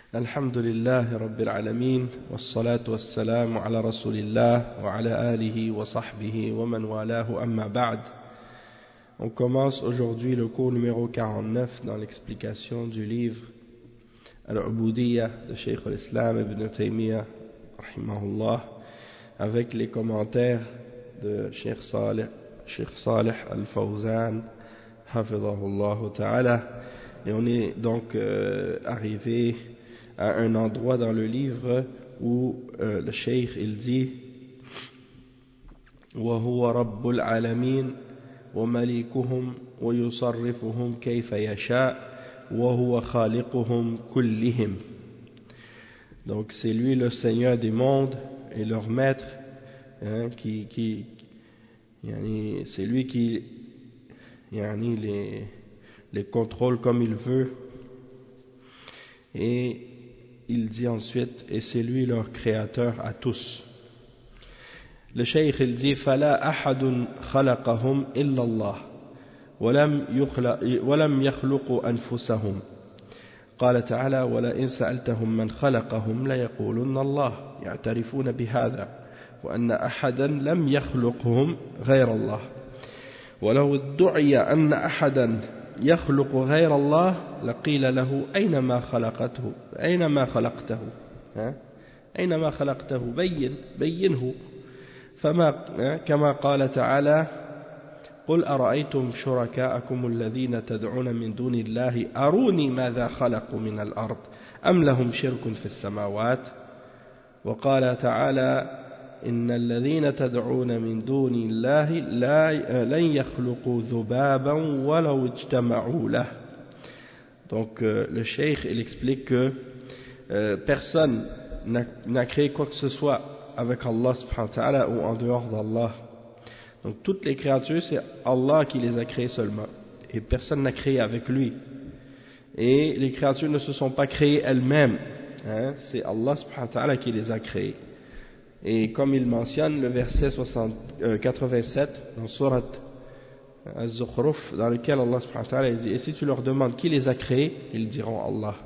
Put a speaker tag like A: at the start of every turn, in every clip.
A: Alhamdulillahi Rabbil Alamin, wassalatu wassalamu ala Rasulillah wa ala alihi wa sahbihi wa man walahu amma ba'd. On commence aujourd'hui le cours numéro 49 dans l'explication du livre Al-Ubudiyya de Cheikh al-Islam Ibn Taymiyyah rahimahullah, avec les commentaires de Cheikh Salih al-Fawzan hafidhahullah ta'ala. Et on est donc arrivé à un endroit dans le livre où le Cheikh il dit وَهُوَ رَبُّ الْعَالَمِينَ وَمَلِكُهُمْ وَيُصَرِّفُهُمْ كَيْفَ يَشَاءُ وَهُوَ خَالِقُهُمْ كُلِّهِمْ. Donc c'est lui le Seigneur des mondes et leur maître, hein, c'est lui qui les contrôle comme il veut. Et il dit ensuite, et c'est lui leur créateur à tous. Le Cheikh il dit فلا أحد خلقهم إلا الله ولم يخلقوا أنفسهم. قال تعالى ولئن سألتهم من خلقهم ليقولن الله يعترفون بهذا وأن أحدا لم يخلقهم غير الله ولو ادعي أن أحدا يخلق غير الله لقيل له أينما خلقته بينه فما كما قال تعالى قل أرأيتم شركاءكم الذين تدعون من دون الله أروني ماذا خلقوا من الأرض أم لهم شرك في السماوات وقال تعالى إن الذين تدعون من دون الله لن يخلقوا ذبابا ولو اجتمعوا له. Donc le Cheikh il explique que personne n'a créé quoi que ce soit avec Allah subhanahu wa ta'ala ou en dehors d'Allah. Donc toutes les créatures c'est Allah qui les a créées seulement et personne n'a créé avec lui. Et les créatures ne se sont pas créées elles-mêmes, hein, c'est Allah subhanahu wa ta'ala qui les a créées. Et comme il mentionne le verset 87 dans Surat Az-Zukhruf, dans lequel Allah subhanahu wa ta'ala dit, et si tu leur demandes qui les a créés, ils diront Allah.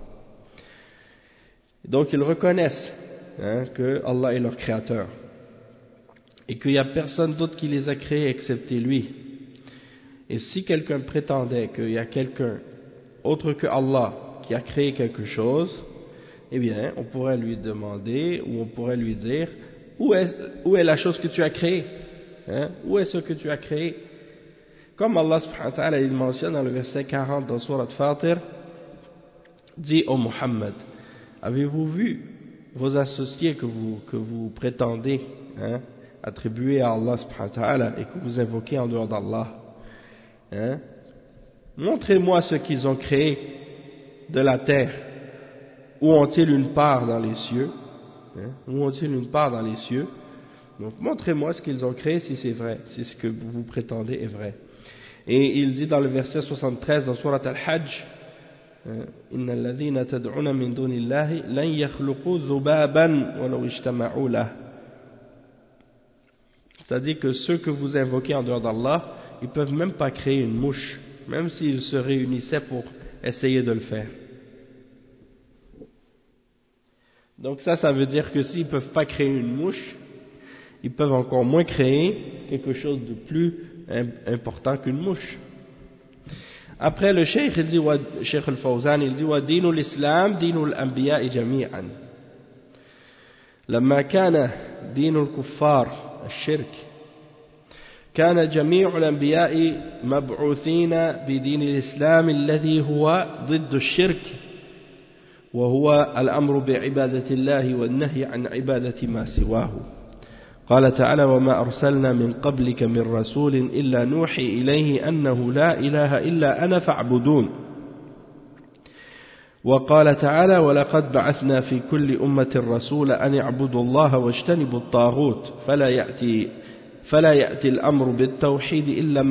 A: Donc ils reconnaissent, hein, que Allah est leur créateur et qu'il n'y a personne d'autre qui les a créés excepté lui. Et si quelqu'un prétendait qu'il y a quelqu'un autre que Allah qui a créé quelque chose, eh bien on pourrait lui demander ou on pourrait lui dire où est la chose que tu as créée, hein? Où est ce que tu as créé? Comme Allah subhanahu wa ta'ala il mentionne dans le verset 40 dans Surat Fatir, dit ô Muhammad, avez-vous vu vos associés que vous prétendez, hein, attribuer à Allah subhanahu wa ta'ala et que vous invoquez en dehors d'Allah, hein? Montrez-moi ce qu'ils ont créé de la terre. Où ont-ils une part dans les cieux? Où ont-ils une part dans les cieux? Donc montrez-moi ce qu'ils ont créé si c'est vrai, si ce que vous prétendez est vrai. Et il dit dans le verset 73 dans Surat Al-Hajj, Inna alladhina tad'una min dunillahi lan yakhluqu dhubaban walau ijtama'u lah. C'est-à-dire que ceux que vous invoquez en dehors d'Allah, ils peuvent même pas créer une mouche, même s'ils se réunissaient pour essayer de le faire. Donc ça veut dire que s'ils ne peuvent pas créer une mouche, ils peuvent encore moins créer quelque chose de plus important qu'une mouche. Après le Cheikh, il dit, Cheikh al-Fawzan, il dit, wa dinu l'islam, dinu l'anbiya'i jami'an. لما كان دين الكفار الشرك كان جميع الأنبياء مبعوثين بدين الإسلام الذي هو ضد الشرك وهو الأمر بعبادة الله والنهي عن عبادة ما سواه. قال تعالى وما أرسلنا من قبلك من رسول إلا نوحي إليه أنه لا إله إلا أنا فاعبدون. وقال تعالى ولقد بعثنا في كل أمة رسولا أن يعبدوا الله واجتنبوا الطاغوت فلا يأتي الأمر بالتوحيد إلا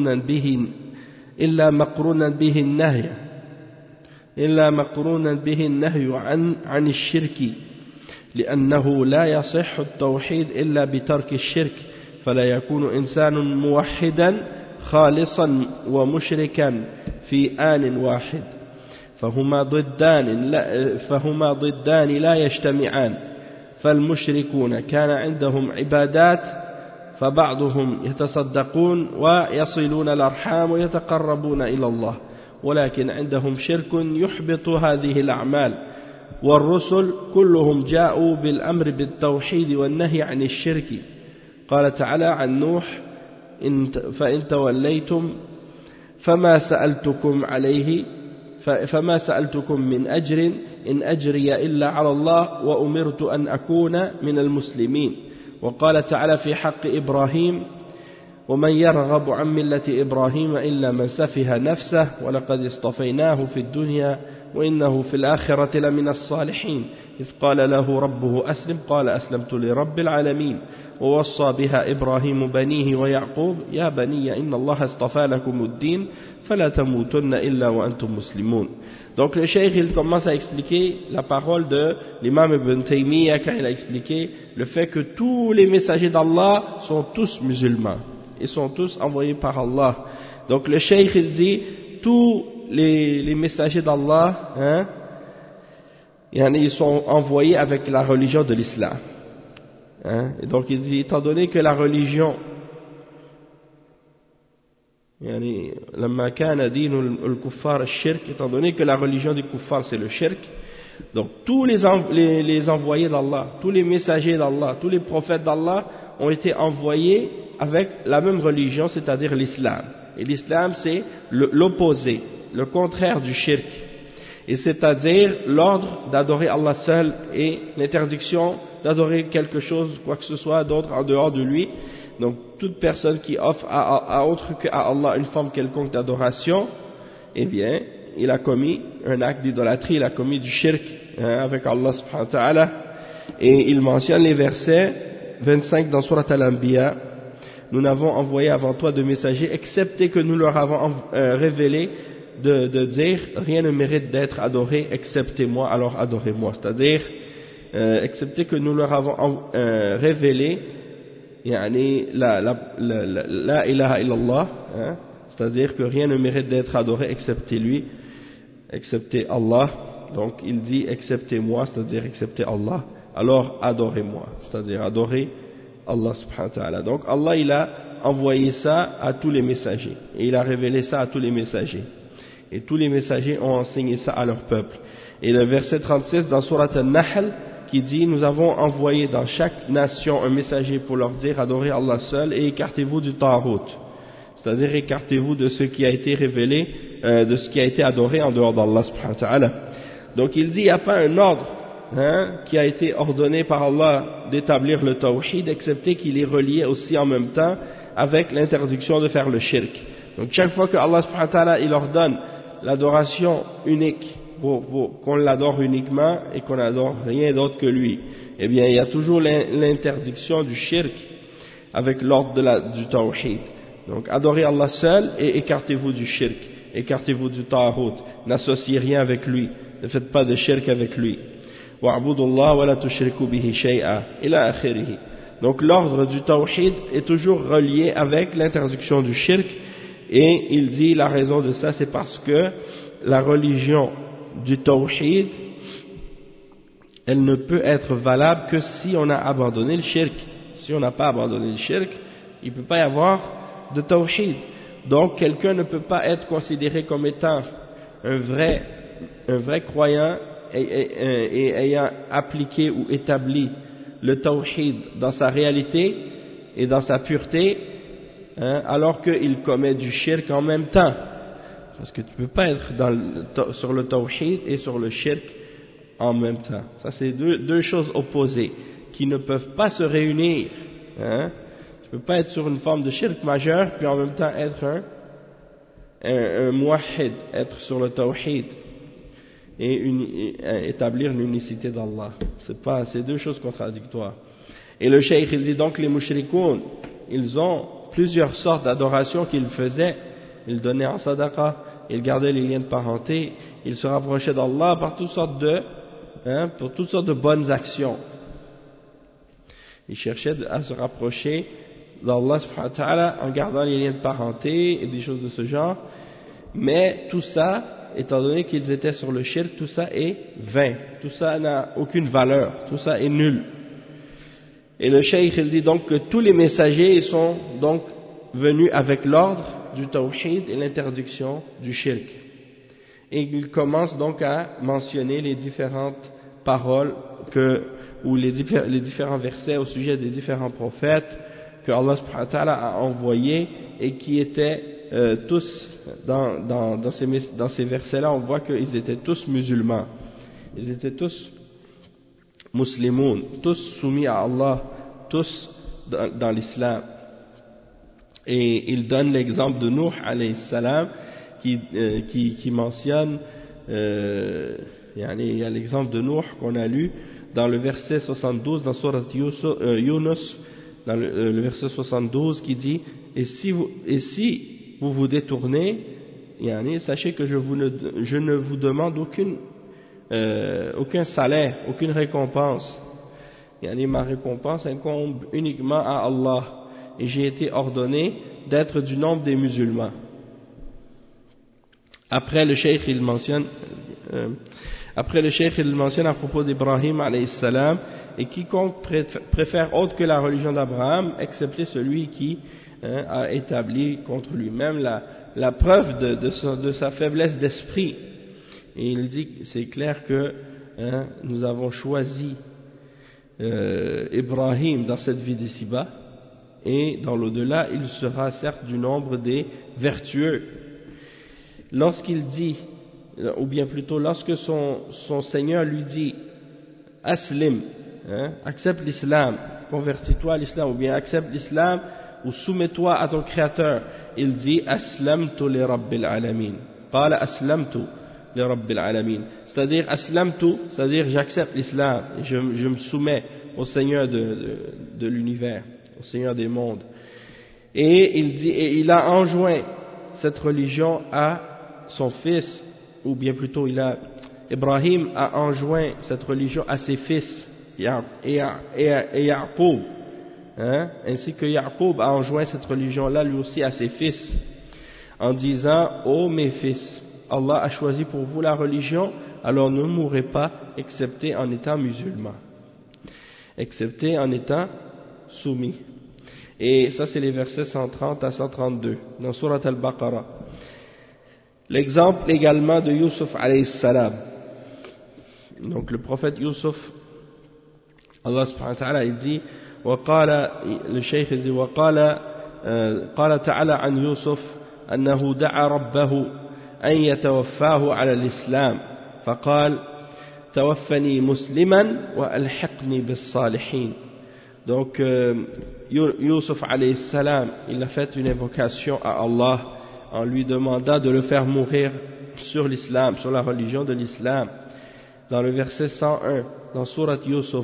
A: مقرونا به النهي عن الشرك لأنه لا يصح التوحيد إلا بترك الشرك فلا يكون إنسان موحدا خالصا ومشركا في آن واحد فهما ضدان لا يجتمعان فالمشركون كان عندهم عبادات فبعضهم يتصدقون ويصلون الأرحام ويتقربون إلى الله ولكن عندهم شرك يحبط هذه الأعمال والرسل كلهم جاءوا بالأمر بالتوحيد والنهي عن الشرك قال تعالى عن نوح فإن توليتم فما سألتكم من أجر إن أجري إلا على الله وأمرت أن أكون من المسلمين وقال تعالى في حق إبراهيم ومن يرغب عن ملة إبراهيم إلا من سفه نفسه ولقد اصطفيناه في الدنيا وإنه في الآخرة لمن الصالحين إذ قال له ربه أسلم قال أسلمت لرب العالمين ووصى بها إبراهيم بنيه ويعقوب يا بني إن الله اصطفى لكم الدين فلا تموتن إلا وأنتم مسلمون. Donc le cheikh il commence à expliquer la parole de l'imam Ibn Taymiyyah quand il a expliqué le fait que tous les messagers d'Allah sont tous musulmans, ils sont tous envoyés par Allah. Donc le cheikh il dit tous les messagers d'Allah ils sont envoyés avec la religion de l'islam. Et donc il dit étant donné que la religion لما كان دين الكفار الشرك, étant donné que la religion des kuffars c'est le shirk, donc tous les envoyés d'Allah, tous les messagers d'Allah, tous les prophètes d'Allah ont été envoyés avec la même religion, c'est-à-dire l'islam. Et l'islam c'est l'opposé, le contraire du shirk, et c'est-à-dire l'ordre d'adorer Allah seul et l'interdiction d'adorer quelque chose, quoi que ce soit d'autre en dehors de lui. Donc toute personne qui offre à autre qu'à Allah une forme quelconque d'adoration, eh bien il a commis un acte d'idolâtrie, il a commis du shirk avec Allah subhanahu wa ta'ala. Et il mentionne les versets 25 dans Surat Al-Anbiya: nous n'avons envoyé avant toi de messagers excepté que nous leur avons révélé de dire rien ne mérite d'être adoré excepté moi, alors adorez-moi. C'est-à-dire excepté que nous leur avons révélé la ilaha illallah, c'est-à-dire que rien ne mérite d'être adoré excepté lui, excepté Allah. Donc il dit excepté moi, c'est-à-dire excepté Allah, alors adorez-moi, c'est-à-dire adorez Allah subhanahu wa ta'ala. Donc Allah il a envoyé ça à tous les messagers et il a révélé ça à tous les messagers et tous les messagers ont enseigné ça à leur peuple. Et le verset 36 dans Surat An-Nahl qui dit: nous avons envoyé dans chaque nation un messager pour leur dire adorez Allah seul et écartez-vous du Tarout, c'est-à-dire écartez-vous de ce qui a été révélé, de ce qui a été adoré en dehors d'Allah subhanahu wa ta'ala. Donc il dit il n'y a pas un ordre qui a été ordonné par Allah d'établir le tawhid excepté qu'il est relié aussi en même temps avec l'interdiction de faire le shirk. Donc chaque fois que Allah subhanahu wa ta'ala il ordonne l'adoration unique, qu'on l'adore uniquement et qu'on n'adore rien d'autre que lui, eh bien il y a toujours l'interdiction du shirk avec l'ordre du tawhid. Donc adorez Allah seul et écartez-vous du shirk, écartez-vous du ta'hut, n'associez rien avec lui, ne faites pas de shirk avec lui. Wa'budullah wa la tushriku bihi shay'a ila akhirih. Donc l'ordre du tawhid est toujours relié avec l'interdiction du shirk, et il dit la raison de ça c'est parce que la religion du tawhid elle ne peut être valable que si on a abandonné le shirk. Si on n'a pas abandonné le shirk, il ne peut pas y avoir de tawhid. Donc quelqu'un ne peut pas être considéré comme étant un vrai croyant et ayant appliqué ou établi le tawhid dans sa réalité et dans sa pureté, alors qu'il commet du shirk en même temps. Parce que tu ne peux pas être sur le tawhid et sur le shirk en même temps. Ça c'est deux choses opposées qui ne peuvent pas se réunir. Tu ne peux pas être sur une forme de shirk majeur puis en même temps être un muwahhid, être sur le tawhid et établir l'unicité d'Allah. C'est deux choses contradictoires. Et le cheikh il dit donc les mushrikoun, ils ont plusieurs sortes d'adoration qu'ils faisaient. Ils donnaient en sadaqa, ils gardaient les liens de parenté, ils se rapprochaient d'Allah par toutes sortes de bonnes actions. Ils cherchaient à se rapprocher d'Allah subhanahu wa ta'ala en gardant les liens de parenté et des choses de ce genre. Mais tout ça, étant donné qu'ils étaient sur le shirk, tout ça est vain, tout ça n'a aucune valeur, tout ça est nul. Et le cheikh il dit donc que tous les messagers ils sont donc venus avec l'ordre du tawhid et l'interdiction du shirk. Et il commence donc à mentionner les différentes paroles ou les différents versets au sujet des différents prophètes que Allah subhanahu wa ta'ala a envoyés et qui étaient tous, dans ces versets-là, on voit qu'ils étaient tous musulmans. Ils étaient tous musulmans, tous soumis à Allah, tous dans l'islam. Et il donne l'exemple de Nuh alayhi salam qui mentionne, il y a l'exemple de Nuh qu'on a lu dans le verset 72 dans Surat Yunus, dans le verset 72 qui dit et si vous vous détournez, sachez que je ne vous demande aucun salaire, aucune récompense. Ma récompense incombe uniquement à Allah et j'ai été ordonné d'être du nombre des musulmans. Après le cheikh il mentionne à propos d'Ibrahim alayhi salam, et quiconque préfère autre que la religion d'Abraham, excepté celui qui a établi contre lui-même la preuve de sa faiblesse d'esprit. Et il dit c'est clair que nous avons choisi Ibrahim dans cette vie d'ici-bas, et dans l'au-delà il sera certes du nombre des vertueux. Lorsqu'il dit, ou bien plutôt lorsque son Seigneur lui dit Aslim, accepte l'islam, convertis-toi à l'islam, ou bien accepte l'islam ou soumets-toi à ton Créateur, il dit Aslamtu li Rabbil Alamin. Qala Aslamtu li Rabbil Alamin. C'est-à-dire Aslamtu, c'est-à-dire j'accepte l'islam, et je me soumets au Seigneur de l'univers, au Seigneur des mondes. Et il dit, et il a enjoint cette religion à son fils, ou bien plutôt Ibrahim a enjoint cette religion à ses fils et Ya'qub, ainsi que Ya'qub a enjoint cette religion-là lui aussi à ses fils, en disant ô mes fils, Allah a choisi pour vous la religion, alors ne mourrez pas excepté en étant musulmans, excepté en étant soumis. Et ça c'est les versets 130 à 132 dans Surat Al-Baqarah. L'exemple également de Yusuf alayhi salam. Donc le prophète Yusuf, Allah subhanahu wa ta'ala il dit le cheikh il dit قال تعالى عن يوسف أنه دعا ربه أن يتوفاه على الإسلام فقال توفني مسلما وألحقني بالصالحين. Donc Yusuf alayhi salam il a fait une invocation à Allah en lui demandant de le faire mourir sur l'islam, sur la religion de l'islam. Dans le verset 101, dans Surat Yusuf,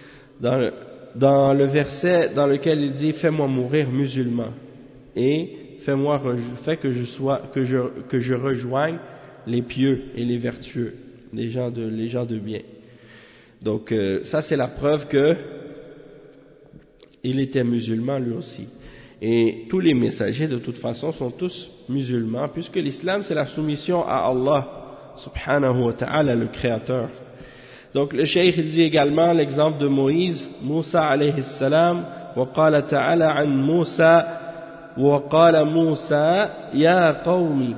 A: dans le verset dans lequel il dit fais-moi mourir musulman et fais que je rejoigne les pieux et les vertueux, les gens de bien. Donc ça c'est la preuve que il était musulman lui aussi. Et tous les messagers de toute façon sont tous musulmans, puisque l'islam c'est la soumission à Allah subhanahu wa ta'ala, le créateur. Donc le cheikh il dit également l'exemple de Moïse, Moussa alayhi salam, وقال تعالى عن موسى وقال موسى يا قوم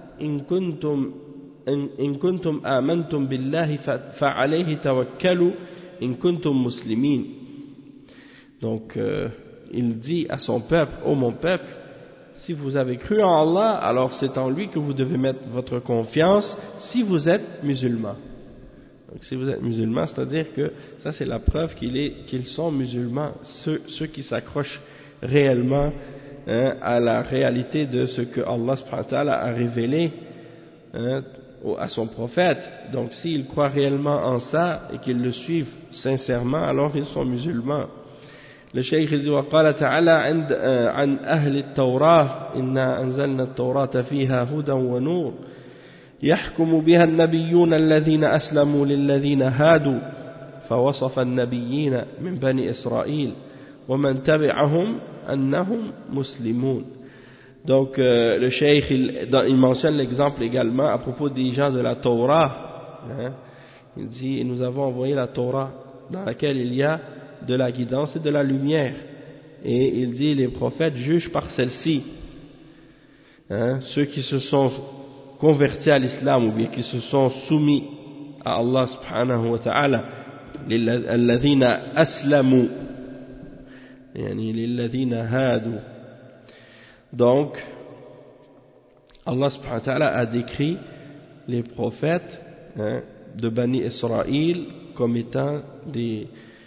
A: إن كنتم آمنتم بالله فعليه توكلوا إن كنتم مسلمين. Donc il dit à son peuple, ô mon peuple, si vous avez cru en Allah, alors c'est en lui que vous devez mettre votre confiance si vous êtes musulmans. Donc si vous êtes musulmans, c'est-à-dire que ça c'est la preuve qu'ils sont musulmans, ceux qui s'accrochent réellement à la réalité de ce que Allah subhanahu wa ta'ala a révélé à son prophète. Donc s'ils croient réellement en ça et qu'ils le suivent sincèrement, alors ils sont musulmans. Le cheikh dit وقال تعالى عن أهل التوراة إنا أنزلنا التوراة فيها هدى ونور يحكم بها النبيون الذين أسلموا للذين هادوا فوصف النبيين من بني إسرائيل ومن تبعهم أنهم مسلمون. Donc le cheikh il mentionne l'exemple également à propos des gens de la Torah, hein. Il dit nous avons envoyé la Torah dans laquelle il y a de la guidance et de la lumière, et il dit les prophètes jugent par celle-ci, hein, ceux qui se sont convertis à l'islam ou bien qui se sont soumis à Allah subhanahu wa ta'ala, alladhina aslamu yani lilladhina hadu. Donc Allah subhanahu wa ta'ala a décrit les prophètes, hein, de Bani Israël comme étant des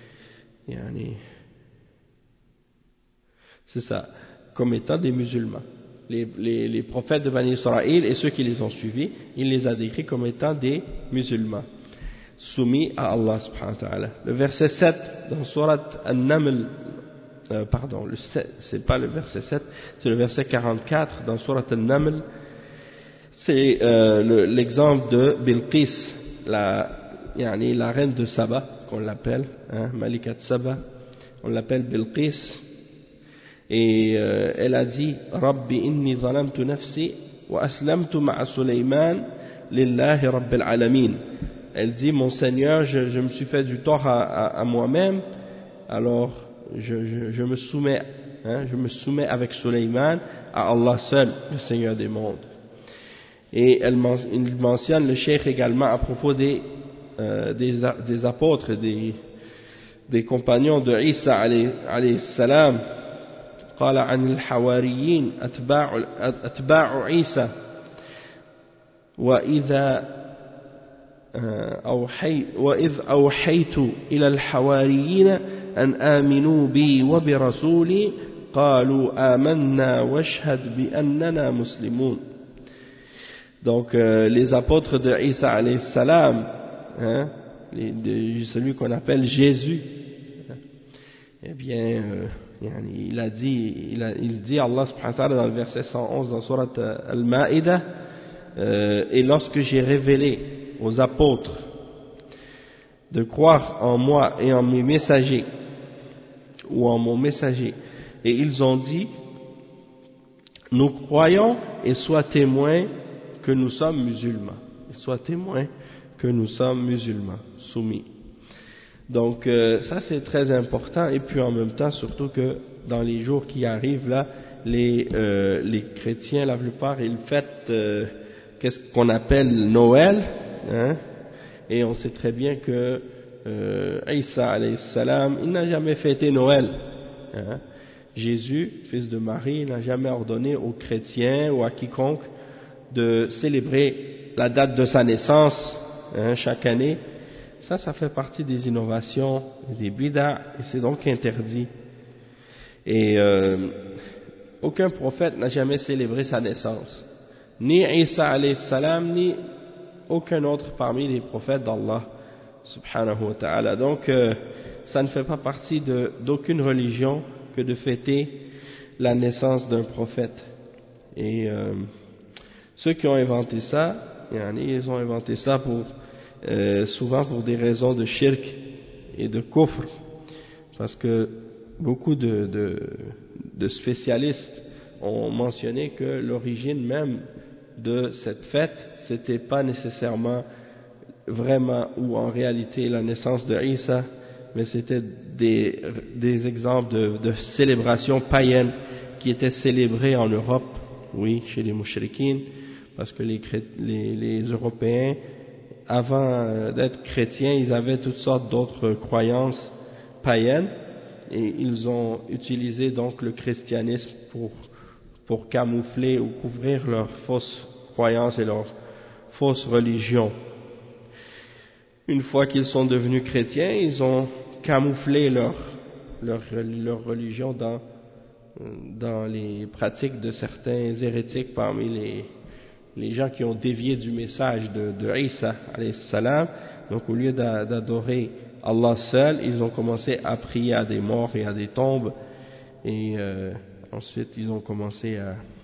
A: c'est ça, comme étant des musulmans. Les prophètes de Bani Israël et ceux qui les ont suivis, il les a décrits comme étant des musulmans soumis à Allah subhanahu wa ta'ala. Le verset 7 dans Surat An-Naml, c'est pas le verset 7, c'est le verset 44 dans Surat An-Naml, c'est l'exemple de Bilqis, la reine de Saba, qu'on l'appelle, hein, Malikat Saba, on l'appelle Bilqis, et elle a dit Rabbi inni zalamtu nafsi wa aslamtu ma'a Sulayman lillahi rabbil alamin. Elle dit mon Seigneur, je me suis fait du tort à moi-même, alors je me soumets, hein, je me soumets avec Sulayman à Allah seul, le Seigneur des mondes. Et il mentionne le cheikh également à propos des apôtres, des compagnons de Isa alayhi salam. قال عن الحواريين أتباع عيسى وإذ أوحيت إلى الحواريين أن آمنوا بي وبرسولي قالوا آمنا واشهد بأننا مسلمون. Donc les apôtres de Isa alayhi salam, hein, celui qu'on appelle Jésus, eh bien il dit Allah subhanahu wa ta'ala dans le verset 111 dans Surat Al-Ma'idah, et lorsque j'ai révélé aux apôtres de croire en moi et en mes messagers, ou en mon messager, et ils ont dit nous croyons et sois témoins que nous sommes musulmans, et sois témoins que nous sommes musulmans, soumis. Donc ça c'est très important, et puis en même temps surtout que dans les jours qui arrivent là, les chrétiens la plupart ils fêtent qu'est-ce qu'on appelle Noël, hein, et on sait très bien que Isa alayhi salam il n'a jamais fêté Noël, hein. Jésus, fils de Marie, n'a jamais ordonné aux chrétiens ou à quiconque de célébrer la date de sa naissance, hein, chaque année. Ça fait partie des innovations, des bid'a, et c'est donc interdit. Et aucun prophète n'a jamais célébré sa naissance, ni Isa alayhi salam, ni aucun autre parmi les prophètes d'Allah subhanahu wa ta'ala. Donc ça ne fait pas partie d'aucune religion que de fêter la naissance d'un prophète. Et ceux qui ont inventé ça, ils ont inventé ça souvent pour des raisons de shirk et de kufr, parce que beaucoup de spécialistes ont mentionné que l'origine même de cette fête, c'était pas nécessairement vraiment ou en réalité la naissance de Isa, mais c'était des exemples de célébrations païennes qui étaient célébrées en Europe, oui, chez les mouchrikines, parce que les Européens, avant d'être chrétiens, ils avaient toutes sortes d'autres croyances païennes, et ils ont utilisé donc le christianisme pour camoufler ou couvrir leurs fausses croyances et leurs fausses religions. Une fois qu'ils sont devenus chrétiens, ils ont camouflé leur religion dans les pratiques de certains hérétiques parmi les gens qui ont dévié du message de Isa alayhi salam. Donc au lieu d'adorer Allah seul, ils ont commencé à prier à des morts et à des tombes, et ensuite ils ont commencé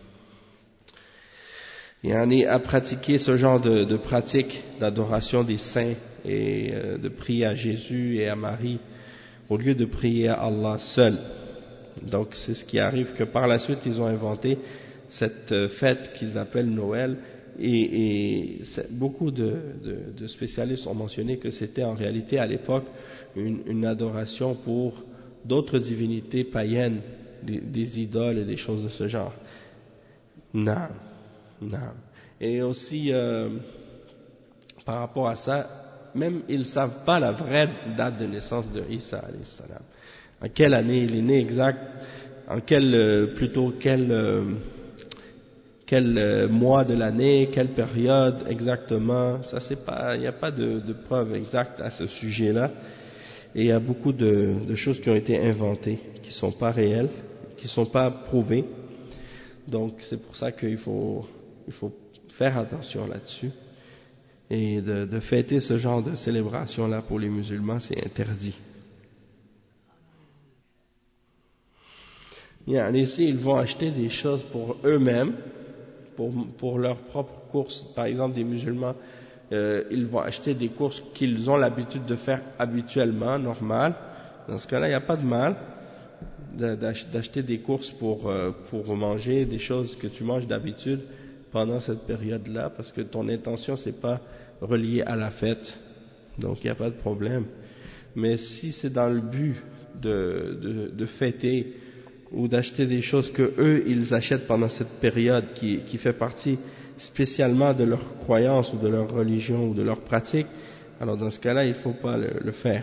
A: à pratiquer ce genre de pratique d'adoration des saints et de prier à Jésus et à Marie au lieu de prier à Allah seul. Donc c'est ce qui arrive, que par la suite ils ont inventé cette fête qu'ils appellent Noël, et beaucoup de spécialistes ont mentionné que c'était en réalité à l'époque une adoration pour d'autres divinités païennes, des idoles et des choses de ce genre. Non. Et aussi, par rapport à ça, même ils ne savent pas la vraie date de naissance de Isa alayhi salam. En quelle année il est né exact, en quel mois de l'année, quelle période exactement, ça c'est pas, il n'y a pas de preuve exacte à ce sujet-là, et il y a beaucoup de choses qui ont été inventées, qui sont pas réelles, qui sont pas prouvées, donc c'est pour ça qu'il faut faire attention là-dessus, et de fêter ce genre de célébration-là pour les musulmans, c'est interdit. Ici, ils vont acheter des choses pour eux-mêmes, pour leurs propres courses. Par exemple, des musulmans, ils vont acheter des courses qu'ils ont l'habitude de faire habituellement, normal. Dans ce cas-là, il n'y a pas de mal d'acheter des courses pour manger des choses que tu manges d'habitude pendant cette période-là, parce que ton intention, c'est pas relié à la fête. Donc, il n'y a pas de problème. Mais si c'est dans le but de fêter, ou d'acheter des choses que eux ils achètent pendant cette période qui fait partie spécialement de leur croyance ou de leur religion ou de leur pratique, alors dans ce cas-là il ne faut pas le faire.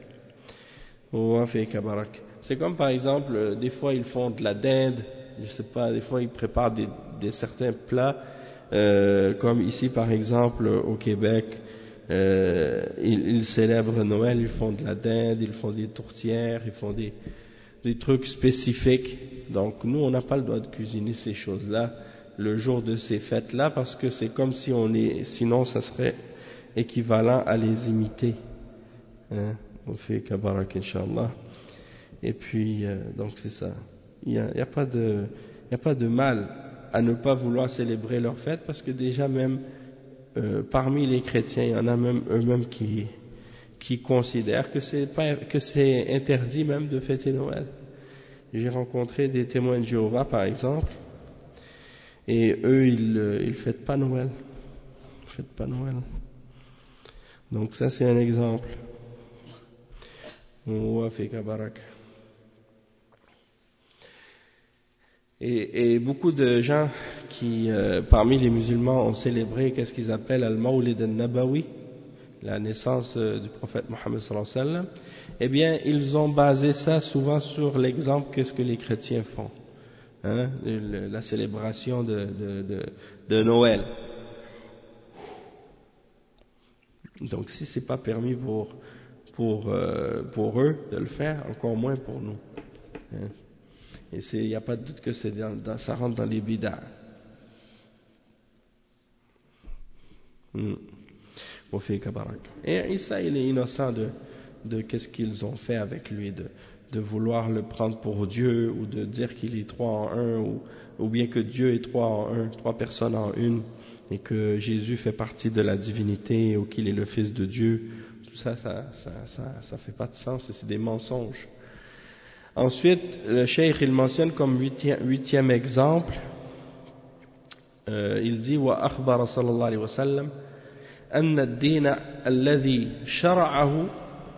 A: C'est comme par exemple des fois ils font de la dinde, je sais pas, des fois ils préparent des certains plats, comme ici par exemple au Québec, ils célèbrent Noël, ils font de la dinde, ils font des tourtières, ils font des trucs spécifiques. Donc nous on n'a pas le droit de cuisiner ces choses-là le jour de ces fêtes-là, parce que c'est comme si sinon ça serait équivalent à les imiter. On fait kabarak inshallah. Et puis donc c'est ça. Il y a pas de mal à ne pas vouloir célébrer leur fête, parce que déjà même parmi les chrétiens, il y en a même eux-mêmes qui considèrent que c'est interdit même de fêter Noël. J'ai rencontré des témoins de Jéhovah par exemple, et eux ils fêtent pas Noël. Ils fêtent pas Noël. Donc ça c'est un exemple. Et beaucoup de gens qui parmi les musulmans ont célébré qu'est-ce qu'ils appellent al-Mawlid al-Nabawi, la naissance du prophète Mohammed sallallahu alayhi wa sallam, eh bien, ils ont basé ça souvent sur l'exemple qu'est-ce que les chrétiens font, la célébration de Noël. Donc, si c'est pas permis pour eux de le faire, encore moins pour nous. Et il n'y a pas de doute que ça rentre dans les bid'ah. Et Isa, il est innocent de qu'est-ce qu'ils ont fait avec lui, de vouloir le prendre pour Dieu, ou de dire qu'il est trois en un, ou bien que Dieu est trois en un, trois personnes en une, et que Jésus fait partie de la divinité, ou qu'il est le Fils de Dieu. Tout ça, ça fait pas de sens, et c'est des mensonges. Ensuite, le cheikh il mentionne comme huitième exemple, il dit wa akhbara sallallahu alayhi wa sallam أن الدين الذي شرعه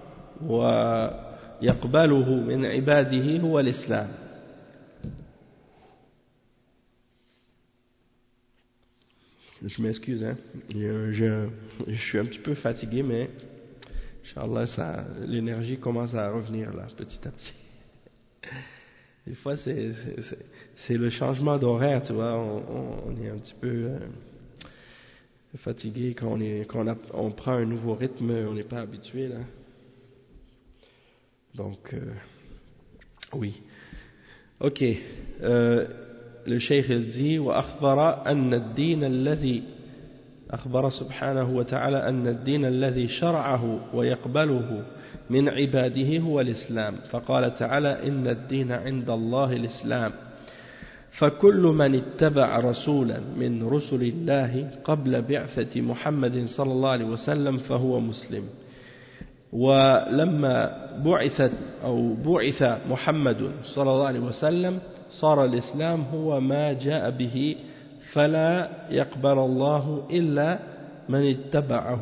A: ويقبله من عباده هو الإسلام. Je m'excuse, je suis un petit peu fatigué, mais Inch'Allah, l'énergie commence à revenir là, petit à petit. Des fois, c'est le changement d'horaire, tu vois, on est un petit peu fatigué quand on prend un nouveau rythme, on n'est pas habitué là. Donc, oui. Ok. Le cheikh il dit أخبر سبحانه وتعالى أن الدين الذي شرعه ويقبله من عباده هو الإسلام فقال تعالى إن الدين عند الله الإسلام فكل من اتبع رسولا من رسل الله قبل بعثة محمد صلى الله عليه وسلم فهو مسلم. ولما بعث محمد صلى الله عليه وسلم صار الإسلام هو ما جاء به فلا يقبل الله إلا من اتبعه.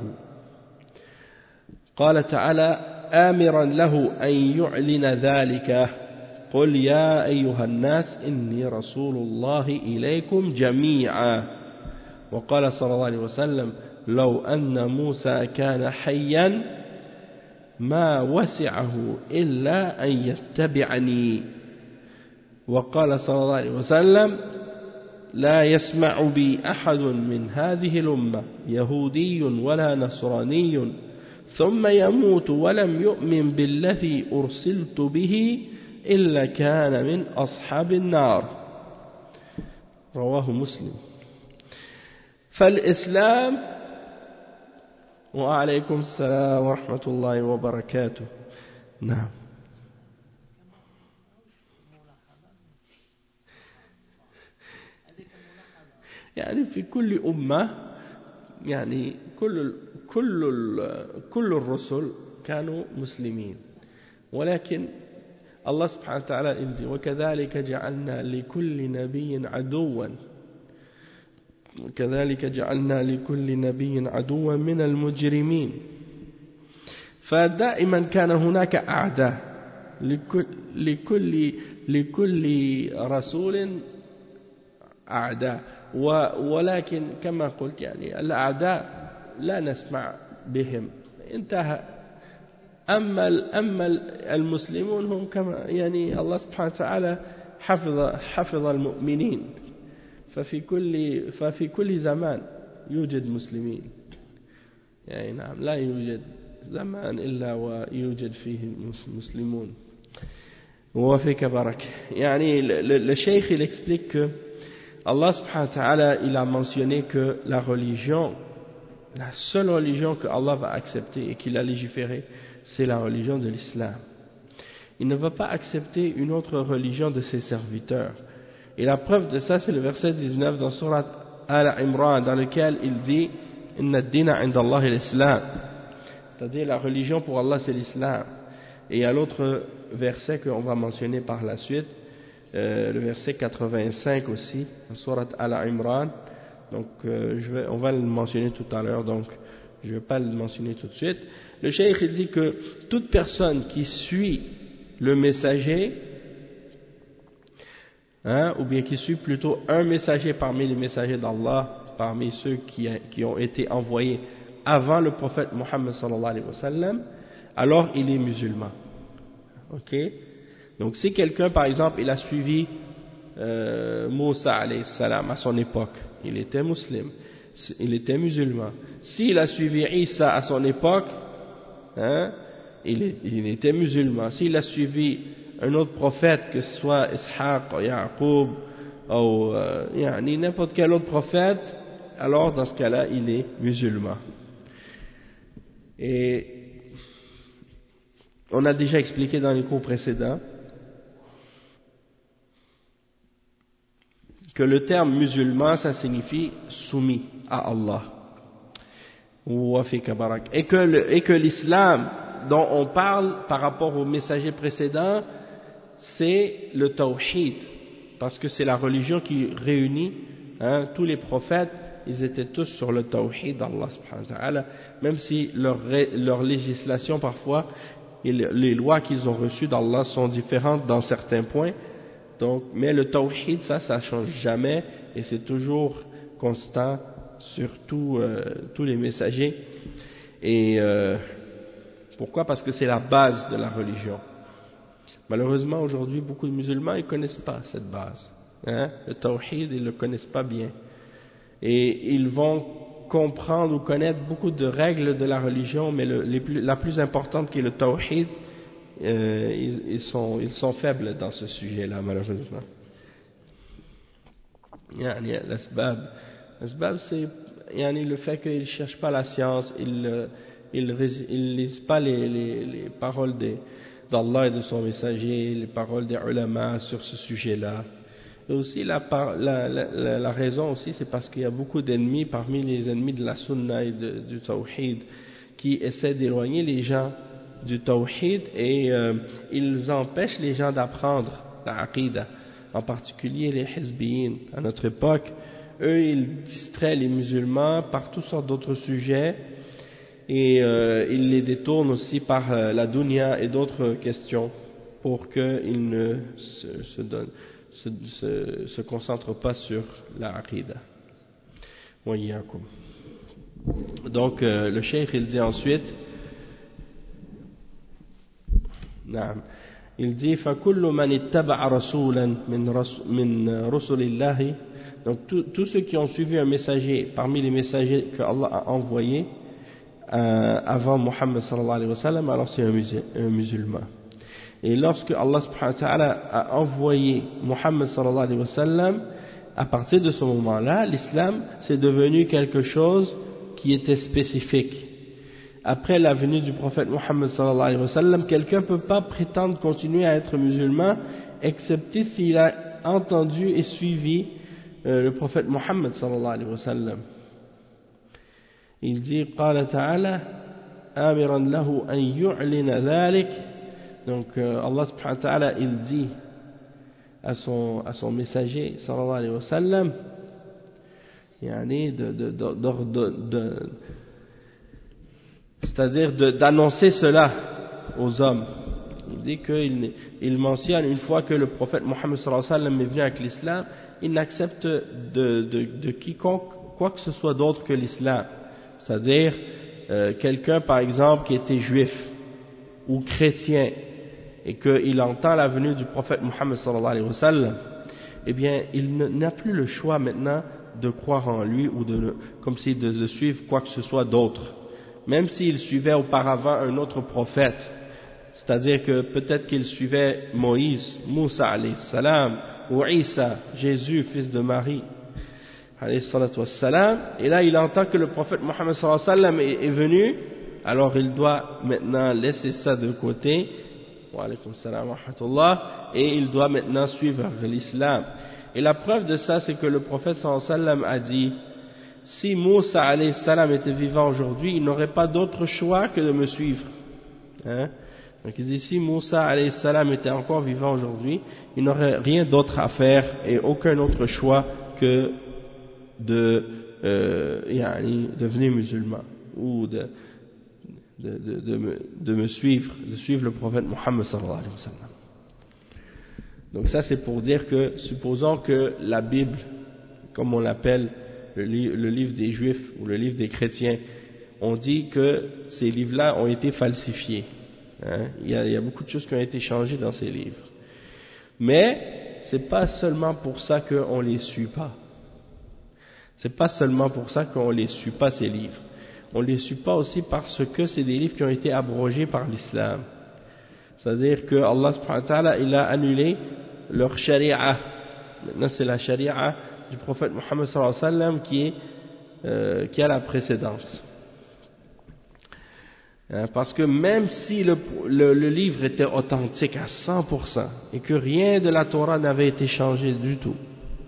A: قال تعالى آمرا له أن يعلن ذلك قل يا أيها الناس إني رسول الله إليكم جميعا. وقال صلى الله عليه وسلم لو أن موسى كان حيا ما وسعه إلا أن يتبعني. وقال صلى الله عليه وسلم لا يسمع بي أحد من هذه الأمة يهودي ولا نصراني ثم يموت ولم يؤمن بالذي أرسلت به إلا كان من أصحاب النار. رواه مسلم. فالإسلام وعليكم السلام ورحمة الله وبركاته. نعم. يعني في كل أمة يعني كل الرسل كانوا مسلمين، ولكن الله سبحانه وتعالى يقول وكذلك جعلنا لكل نبي عدوا من المجرمين. فدائما كان هناك أعداء لكل رسول أعداء، ولكن كما قلت يعني الأعداء لا نسمع بهم، انتهى. أما المسلمون هم كما يعني الله سبحانه وتعالى حفظ المؤمنين، ففي كل زمان يوجد مسلمين، يعني نعم لا يوجد زمان إلا ويوجد فيه مسلمون. وفيك بركة. يعني le cheikh il explique que Allah subhanahu wa ta'ala il a mentionné que la seule religion que Allah va accepter et qu'il a légiféré, c'est la religion de l'islam. Il ne va pas accepter une autre religion de ses serviteurs. Et la preuve de ça, c'est le verset 19 dans Surat Al-Imran, dans lequel il dit Inna ad-dina 'inda Allah l'islam, c'est-à-dire la religion pour Allah c'est l'islam. Et il y a l'autre verset qu'on va mentionner par la suite, le verset 85 aussi, dans Surat Al-Imran. Donc on va le mentionner tout à l'heure, donc je ne vais pas le mentionner tout de suite. Le cheikh il dit que toute personne qui suit le messager, ou bien qui suit plutôt un messager parmi les messagers d'Allah, parmi ceux qui ont été envoyés avant le prophète Mohammed sallallahu alayhi wa sallam, alors il est musulman. Ok? Donc si quelqu'un par exemple il a suivi Moussa alayhi salam à son époque, il était musulman. S'il a suivi Isa à son époque, il était musulman. S'il a suivi un autre prophète, que ce soit Ishaq, Yaqub, ou n'importe quel autre prophète, alors dans ce cas-là, il est musulman. Et on a déjà expliqué dans les cours précédents que le terme musulman, ça signifie soumis à Allah. Et que l'islam dont on parle par rapport aux messagers précédents, c'est le tawhid, parce que c'est la religion qui réunit tous les prophètes. Ils étaient tous sur le tawhid d'Allah subhanahu wa ta'ala, même si leur législation parfois et les lois qu'ils ont reçues d'Allah sont différentes dans certains points. Donc, mais le tawhid, ça change jamais et c'est toujours constant sur tous les messagers. Et pourquoi? Parce que c'est la base de la religion. Malheureusement, aujourd'hui, beaucoup de musulmans ne connaissent pas cette base. Le tawhid, ils ne le connaissent pas bien. Et ils vont comprendre ou connaître beaucoup de règles de la religion, mais la plus importante qui est le tawhid, ils sont faibles dans ce sujet-là, malheureusement. L'asbab, c'est le fait qu'ils ne cherchent pas la science, ils ne lisent pas les paroles d'Allah et de son messager, les paroles des ulama sur ce sujet-là. Et aussi la raison aussi, c'est parce qu'il y a beaucoup d'ennemis parmi les ennemis de la sunna et du tawhid qui essaient d'éloigner les gens du tawhid et ils empêchent les gens d'apprendre la aqidah, en particulier les hizbiyin à notre époque. Eux, ils distraient les musulmans par toutes sortes d'autres sujets et ils les détournent aussi par la dunya et d'autres questions pour qu'ils ne se concentrent pas sur la aqidah. Donc le cheikh il dit ensuite, il dit فَكُلُّ مَنِ اتَّبَعَ رَسُولًا مِنْ رُسُلِ اللَّهِ. Donc tous ceux qui ont suivi un messager parmi les messagers que Allah a envoyés avant Muhammad sallallahu alayhi wa sallam, alors c'est un musulman. Et lorsque Allah subhanahu wa ta'ala a envoyé Muhammad sallallahu alayhi wa sallam, à partir de ce moment-là, l'islam c'est devenu quelque chose qui était spécifique. Après la venue du prophète Muhammad sallallahu alayhi wa sallam, quelqu'un ne peut pas prétendre continuer à être musulman, excepté s'il a entendu et suivi le prophète Muhammad sallallahu alayhi wa sallam. Il dit, قال تعالى آمرا له أن يعلن ذلك. Donc Allah subhanahu wa ta'ala il dit à son messager sallallahu alayhi wa sallam, c'est-à-dire d'annoncer cela aux hommes. Il dit qu'il mentionne une fois que le prophète Mohammed sallallahu alayhi wa sallam est venu avec l'islam, il n'accepte de quiconque quoi que ce soit d'autre que l'islam. C'est-à-dire quelqu'un par exemple qui était juif ou chrétien et qu'il entend la venue du prophète Mohammed sallallahu alayhi wa sallam, eh bien il n'a plus le choix maintenant de croire en lui ou comme si de suivre quoi que ce soit d'autre. Même s'il suivait auparavant un autre prophète, c'est-à-dire que peut-être qu'il suivait Moïse, Moussa alayhi salam, ou Isa, Jésus, fils de Marie, alayhi salatu wassalam, et là il entend que le prophète Mohammed sallallahu alayhi wa sallam est venu, alors il doit maintenant laisser ça de côté, wa alaykum salam wa rahmatullah, et il doit maintenant suivre l'islam. Et la preuve de ça, c'est que le prophète sallallahu alayhi wa sallam a dit, si Moussa alayhi salam était vivant aujourd'hui, il n'aurait pas d'autre choix que de me suivre. Hein? Donc il dit, si Moussa alayhi salam était encore vivant aujourd'hui, il n'aurait rien d'autre à faire et aucun autre choix que de devenir musulman ou de me suivre, de suivre le prophète Mohammed sallallahu alayhi wa sallam. Donc ça c'est pour dire que, supposons que la Bible, comme on l'appelle, le livre des Juifs ou le livre des chrétiens, on dit que ces livres-là ont été falsifiés. Hein? Il y a beaucoup de choses qui ont été changées dans ces livres. Mais c'est pas seulement pour ça qu'on les suit pas. C'est pas seulement pour ça qu'on les suit pas ces livres. On les suit pas aussi parce que c'est des livres qui ont été abrogés par l'islam. C'est-à-dire que Allah subhanahu wa ta'ala il a annulé leur sharia. Maintenant c'est la sharia du prophète Mohammed sallallahu alayhi wa sallam qui a la précédence. Parce que même si le livre était authentique à 100% et que rien de la Torah n'avait été changé du tout,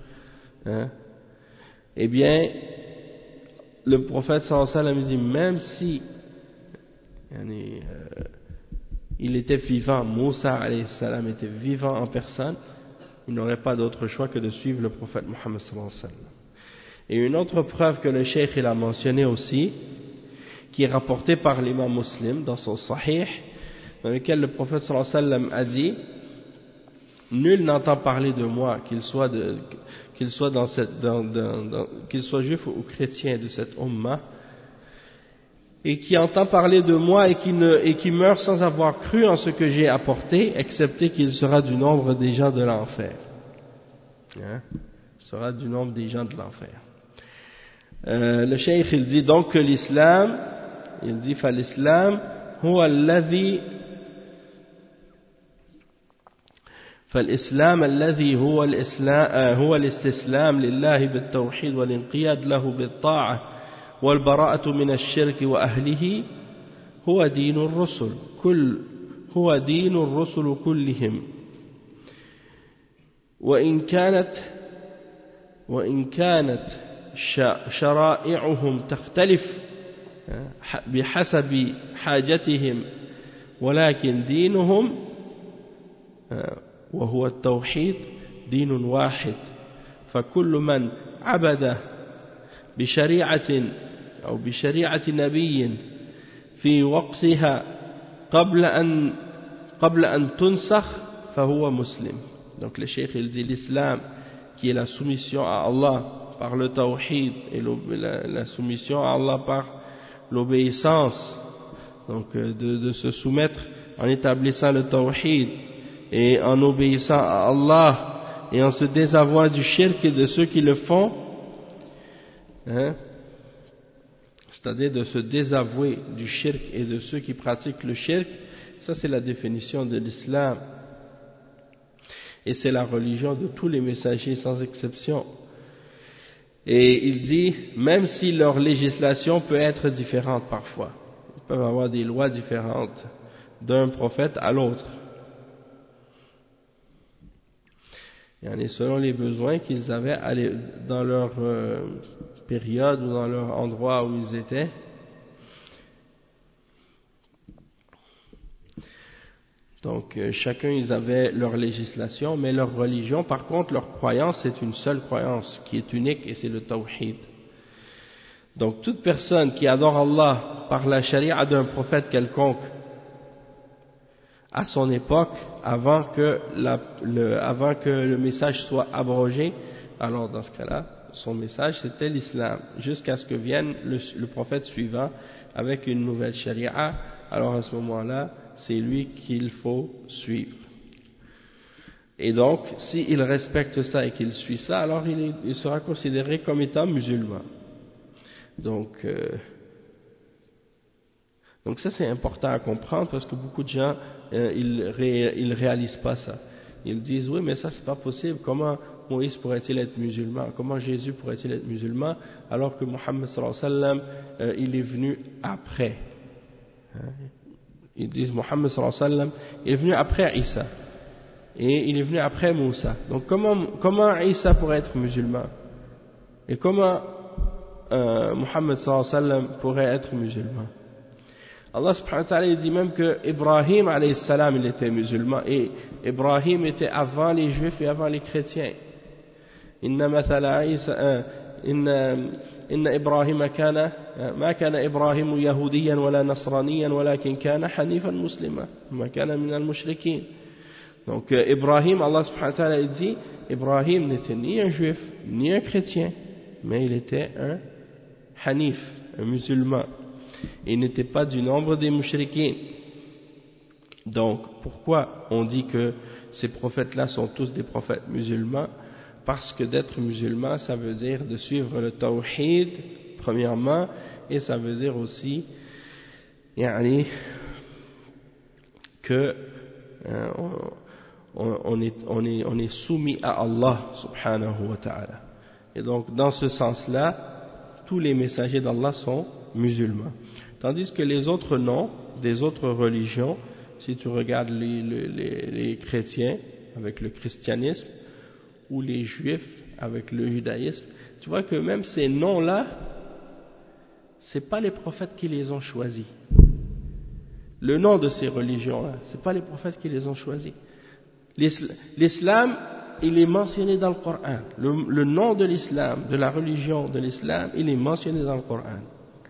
A: eh bien le prophète sallallahu alayhi wa sallam dit, même si il était vivant, Moussa alayhi salam était vivant en personne, il n'aurait pas d'autre choix que de suivre le prophète Mohammed sallallahu alayhi wa sallam. Et une autre preuve que le cheikh il a mentionné aussi, qui est rapportée par l'imam Muslim dans son Sahih, dans lequel le prophète sallallahu alayhi wa sallam a dit, nul n'entend parler de moi, qu'il soit juif ou chrétien de cette ummah, et qui entend parler de moi et qui meurt sans avoir cru en ce que j'ai apporté, excepté qu'il sera du nombre des gens de l'enfer. Il sera du nombre des gens de l'enfer. Le cheikh il dit donc que l'islam, il dit فالإسلام هو الذي هو الاستسلام لله بالتوحيد والانقياد له بالطاعة والبراءة من الشرك وأهله هو دين الرسل كلهم وإن كانت شرائعهم تختلف بحسب حاجتهم ولكن دينهم وهو التوحيد دين واحد فكل من عبد بشريعة أو بشريعة نبي في وقتها قبل أن تنسخ فهو مسلم. Donc le cheikh il dit l'islam qui est la soumission à Allah par le tawhid et la soumission à Allah par l'obéissance, donc de se soumettre en établissant le tawhid et en obéissant à Allah et en se désavouant du shirk et de ceux qui le font, hein, c'est-à-dire de se désavouer du shirk et de ceux qui pratiquent le shirk. Ça c'est la définition de l'islam et c'est la religion de tous les messagers sans exception. Et il dit, même si leur législation peut être différente parfois, ils peuvent avoir des lois différentes d'un prophète à l'autre, et selon les besoins qu'ils avaient dans leur période ou dans leur endroit où ils étaient. Donc chacun ils avaient leur législation, mais leur religion, par contre leur croyance, c'est une seule croyance qui est unique et c'est le tawhid. Donc toute personne qui adore Allah par la charia d'un prophète quelconque à son époque, avant que le message soit abrogé, alors dans ce cas-là, son message c'était l'islam, jusqu'à ce que vienne le prophète suivant avec une nouvelle charia. Alors à ce moment-là, c'est lui qu'il faut suivre. Et donc, s'il respecte ça et qu'il suit ça, alors il sera considéré comme étant musulman. Donc ça c'est important à comprendre parce que beaucoup de gens ils réalisent pas ça. Ils disent oui mais ça c'est pas possible. Comment Moïse pourrait-il être musulman? Comment Jésus pourrait-il être musulman alors que Mohammed sallallahu alayhi wa sallam il est venu après? Ils disent Mohammed sallallahu alayhi wa sallam il est venu après Isa et il est venu après Moussa. Donc comment Isa pourrait être musulman? Et comment Mohammed sallallahu alayhi wa sallam pourrait être musulman? Allah subhanahu wa ta'ala dit même que Ibrahim alayhi salam il était musulman et Ibrahim était avant les juifs et avant les chrétiens. Inna mathala Isa inna Ibrahim kana ma kana Ibrahim yahudiyan wala nasraniyan walakin kana hanifan muslima ma kana min al-mushrikin. Donc Ibrahim, Allah subhanahu wa ta'ala dit Ibrahim n'était ni un juif ni un chrétien mais il était un hanif, un musulman. Il n'était pas du nombre des mouchriquins. Donc, pourquoi on dit que ces prophètes-là sont tous des prophètes musulmans? Parce que d'être musulman, ça veut dire de suivre le tawhid, premièrement, et ça veut dire aussi que on est soumis à Allah subhanahu wa ta'ala. Et donc, dans ce sens-là, tous les messagers d'Allah sont musulmans. Tandis que les autres noms des autres religions, si tu regardes les chrétiens avec le christianisme ou les juifs avec le judaïsme, tu vois que même ces noms-là, c'est pas les prophètes qui les ont choisis. Le nom de ces religions-là, c'est pas les prophètes qui les ont choisis. L'islam, il est mentionné dans le Coran. Le nom de l'islam, de la religion de l'islam, il est mentionné dans le Coran.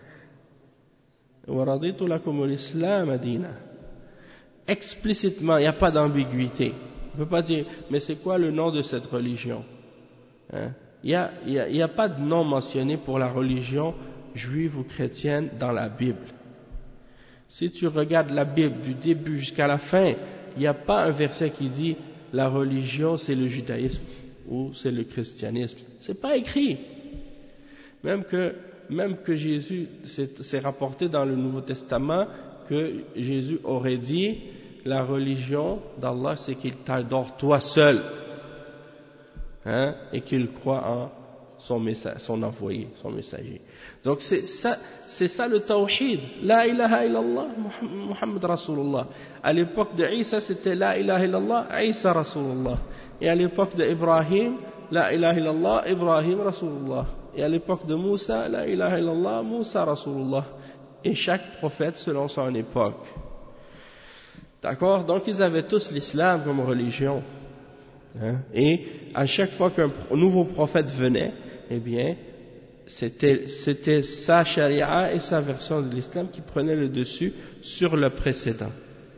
A: Explicitement, il n'y a pas d'ambiguïté. On ne peut pas dire, mais c'est quoi le nom de cette religion? Il n'y a pas de nom mentionné pour la religion juive ou chrétienne dans la Bible. Si tu regardes la Bible du début jusqu'à la fin, il n'y a pas un verset qui dit la religion c'est le judaïsme ou c'est le christianisme. C'est pas écrit. Même que Jésus, c'est rapporté dans le Nouveau Testament que Jésus aurait dit la religion d'Allah c'est qu'il t'adore toi seul, et qu'il croit en son envoyé, son messager. Donc c'est ça le tawhid, la ilaha illallah Muhammad Rasulullah. À l'époque de Isa c'était la ilaha illallah Isa Rasulullah, et à l'époque de Ibrahim la ilaha illallah Ibrahim Rasulullah, et à l'époque de Moussa la ilaha illallah Moussa Rasulullah, et chaque prophète selon son époque. D'accord? Donc ils avaient tous l'islam comme religion. Hein? Et à chaque fois qu'un nouveau prophète venait, eh bien, c'était sa charia et sa version de l'islam qui prenaient le dessus sur le précédent.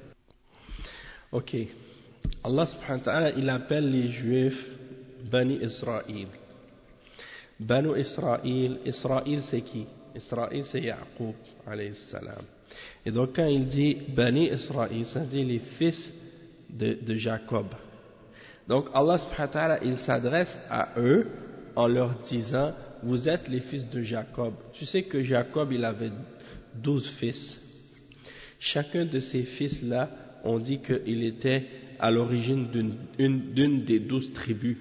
A: Ok. Allah subhanahu wa ta'ala, il appelle les juifs Bani Israël. Bani Israël, Israël c'est qui? Israël c'est Yaqub alayhi salam. Et donc quand il dit Bani Israël, ça dit les fils de Jacob. Donc Allah subhanahu wa ta'ala, il s'adresse à eux en leur disant, vous êtes les fils de Jacob. Tu sais que Jacob, il avait 12 fils. Chacun de ces fils-là, on dit qu'il était à l'origine d'une des 12 tribus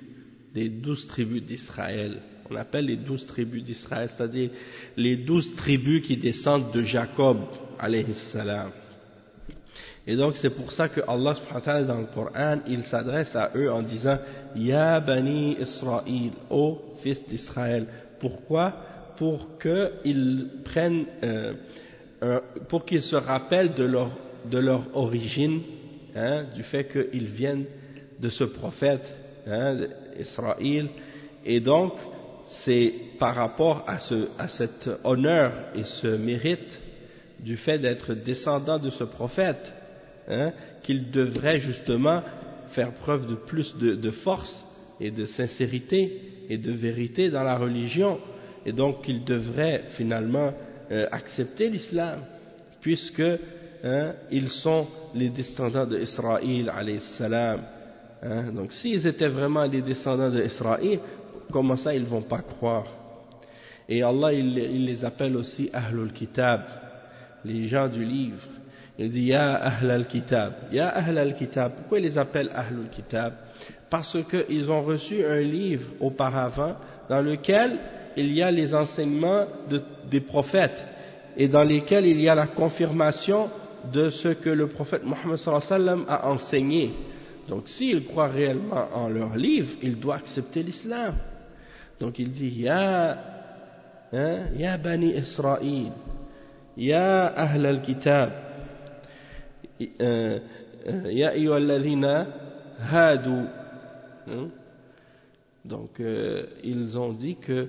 A: d'Israël. On appelle les 12 tribus d'Israël, c'est-à-dire les 12 tribus qui descendent de Jacob, alayhi salam. Et donc c'est pour ça que Allah subhanahu wa ta'ala dans le Coran, il s'adresse à eux en disant Ya Bani Israël, ô fils d'Israël. Pourquoi? Pour qu'ils prennent, pour qu'ils se rappellent de leur origine, hein, du fait qu'ils viennent de ce prophète, hein, Israël. Et donc c'est par rapport à cet honneur et ce mérite du fait d'être descendant de ce prophète, hein, qu'il devrait justement faire preuve de plus de force et de sincérité et de vérité dans la religion, et donc qu'il devrait finalement accepter l'islam, puisque ils sont les descendants d'Israël alayhi salam. Hein. Donc s'ils étaient vraiment les descendants d'Israël, comment ça ils ne vont pas croire? Et Allah il les appelle aussi Ahlul Kitab, les gens du livre. Il dit Ya Ahlul Kitab. Ya Ahlul Kitab. Pourquoi il les appelle Ahlul Kitab? Parce qu'ils ont reçu un livre auparavant dans lequel il y a les enseignements des prophètes et dans lesquels il y a la confirmation de ce que le prophète Mohammed sallallahu alayhi wa sallam a enseigné. Donc s'ils croient réellement en leur livre, ils doivent accepter l'islam. Donc il dit Ya Bani Israël, Ya Ahl al-Kitab, Ya ayyuhalladhina hadu. Donc ils ont dit que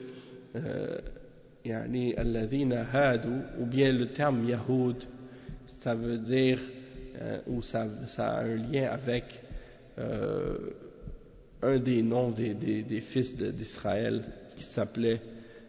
A: yani alladhina hadu, ou bien le terme Yahoud, ça veut dire ou ça a un lien avec un des noms des fils d'Israël qui s'appelait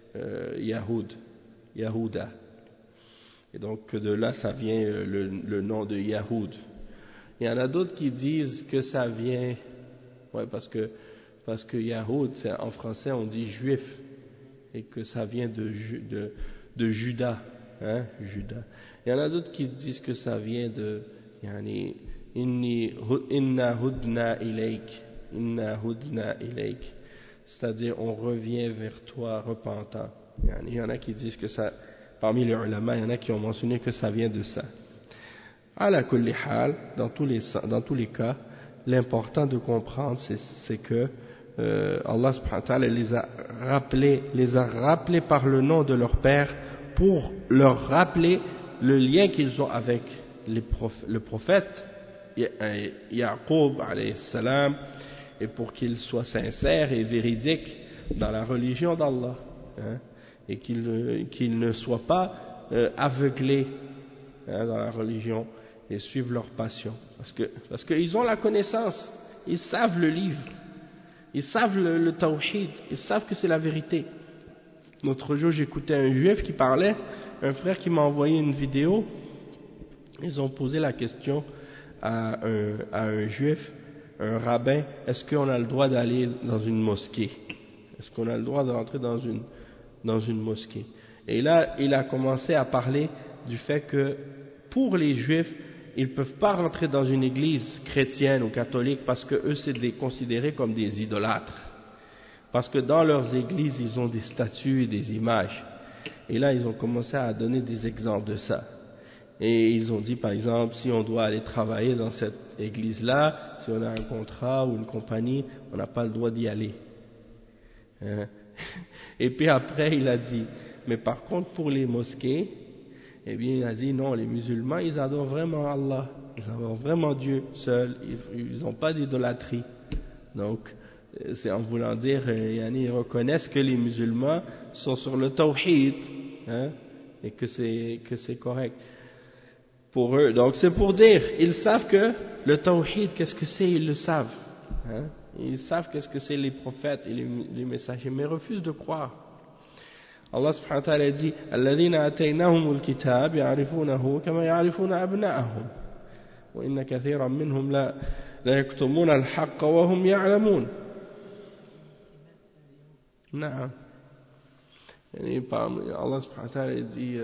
A: Yahuda. Et donc de là ça vient le nom de Yahoud. Il y en a d'autres qui disent que ça vient, ouais, parce que Yahoud, en français on dit juif, et que ça vient de Juda, hein, Juda. Il y en a d'autres qui disent que ça vient de yani inna hudna ilayk, c'est-à-dire on revient vers toi repentant. Il y en a qui disent que ça, parmi les ulama, il y en a qui ont mentionné que ça vient de ça. Ala kulli hal, dans tous les cas, l'important de comprendre c'est que Allah subhanahu wa ta'ala les a rappelés par le nom de leur père pour leur rappeler le lien qu'ils ont avec le prophète Yaqub alayhi salam, et pour qu'ils soient sincères et véridiques dans la religion d'Allah, hein, et qu'ils ne soient pas aveuglés, hein, dans la religion et suivent leur passion, parce qu'ils ont la connaissance, ils savent le livre, ils savent le tawhid, ils savent que c'est la vérité. L'autre jour j'écoutais un juif qui parlait, un frère qui m'a envoyé une vidéo. Ils ont posé la question à un juif, un rabbin, est-ce qu'on a le droit d'aller dans une mosquée? Est-ce qu'on a le droit de rentrer dans une mosquée? Et là, il a commencé à parler du fait que pour les juifs, ils ne peuvent pas rentrer dans une église chrétienne ou catholique parce que eux, c'est considéré comme des idolâtres. Parce que dans leurs églises, ils ont des statues et des images. Et là, ils ont commencé à donner des exemples de ça. Et ils ont dit, par exemple, si on doit aller travailler dans cette église-là, si on a un contrat ou une compagnie, on n'a pas le droit d'y aller. Hein? Et puis après, il a dit, mais par contre, pour les mosquées, eh bien, il a dit, non, les musulmans, ils adorent vraiment Allah. Ils adorent vraiment Dieu seul, ils n'ont pas d'idolâtrie. Donc, c'est en voulant dire, ils reconnaissent que les musulmans sont sur le tawhid, hein, et que c'est correct pour eux. Donc, c'est pour dire, ils savent que le tawhid, qu'est-ce que c'est, ils le savent. Hein. Ils savent qu'est-ce que c'est les prophètes et les messagers, mais refusent de croire. Allah subhanahu wa ta'ala dit الذين آتيناهم الكتاب يعرفونه كما يعرفون أبناءهم وإن كثيرا منهم لا يكتمون الحق وهم يعلمون. نعم. Allah subhanahu wa ta'ala dit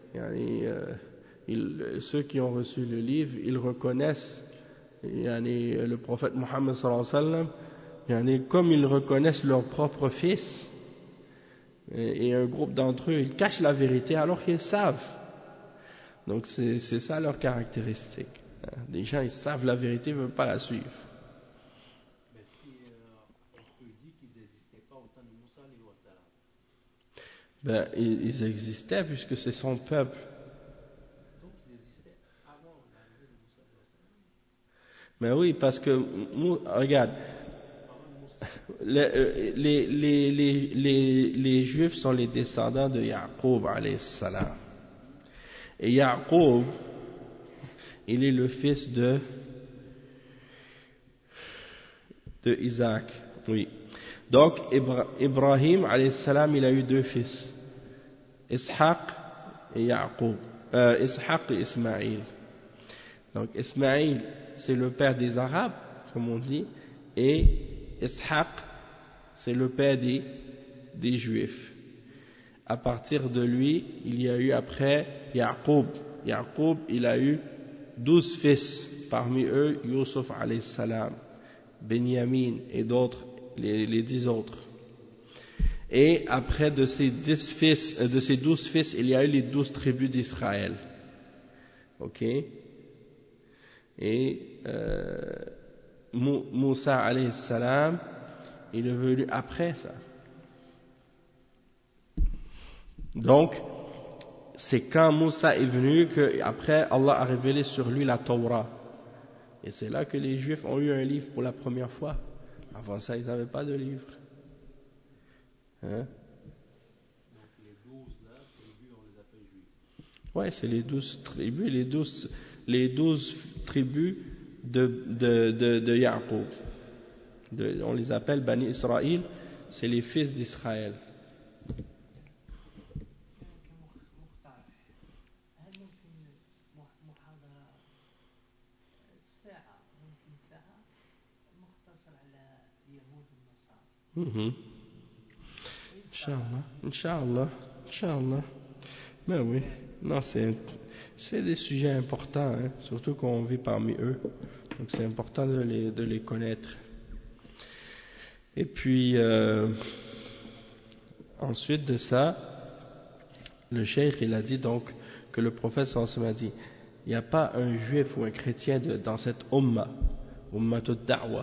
A: ceux qui ont reçu le livre, ils reconnaissent le prophète Mohammed sallallahu alayhi wa sallam comme ils reconnaissent leur propre fils. Et un groupe d'entre eux, ils cachent la vérité alors qu'ils savent. Donc c'est ça leur caractéristique. Des gens, ils savent la vérité, ils ne veulent pas la suivre.
B: Mais est-ce qu'on peut dire qu'ils n'existaient pas au temps de Moussa alayhi wa sallam?
A: Ils existaient puisque c'est son peuple.
B: Donc ils existaient avant l'arrivée de Moussa alayhi wa sallam.
A: Mais oui, parce que, regarde, les Juifs sont les descendants de Yaqub alayhi salam. Et Yaqub, il est le fils de Isaac. Oui. Donc Ibrahim alayhi salam, il a eu deux fils, Ishaq et Yaqub, Ishaq et Ismaïl. Donc Ismaïl, c'est le père des Arabes, comme on dit, et Ishaq, c'est le père des Juifs. À partir de lui, il y a eu après Yaqub. Yaqub, il a eu 12 fils, parmi eux Yusuf alayhi salam, Benyamin et d'autres, les 10 autres. Et après de ces 12 fils, il y a eu les 12 tribus d'Israël. Ok? Et Moussa alayhi salam, il est venu après ça. Donc, c'est quand Moussa est venu qu'après Allah a révélé sur lui la Torah. Et c'est là que les Juifs ont eu un livre pour la première fois. Avant ça, ils n'avaient pas de livre. Hein?
B: Donc les 12 là, tribus, on les appelle juifs.
A: Ouais, c'est les 12 tribus, les 12 tribus de Yaqub. On les appelle Bani Israël, c'est les fils d'Israël. Inch'Allah. Mais oui, non, c'est des sujets importants, hein, surtout qu'on vit parmi eux. Donc c'est important de les connaître. Et puis, ensuite de ça, le cheikh, il a dit donc que le prophète sallallahu alayhi wa sallam a dit, il n'y a pas un juif ou un chrétien dans cette ummatul da'wa.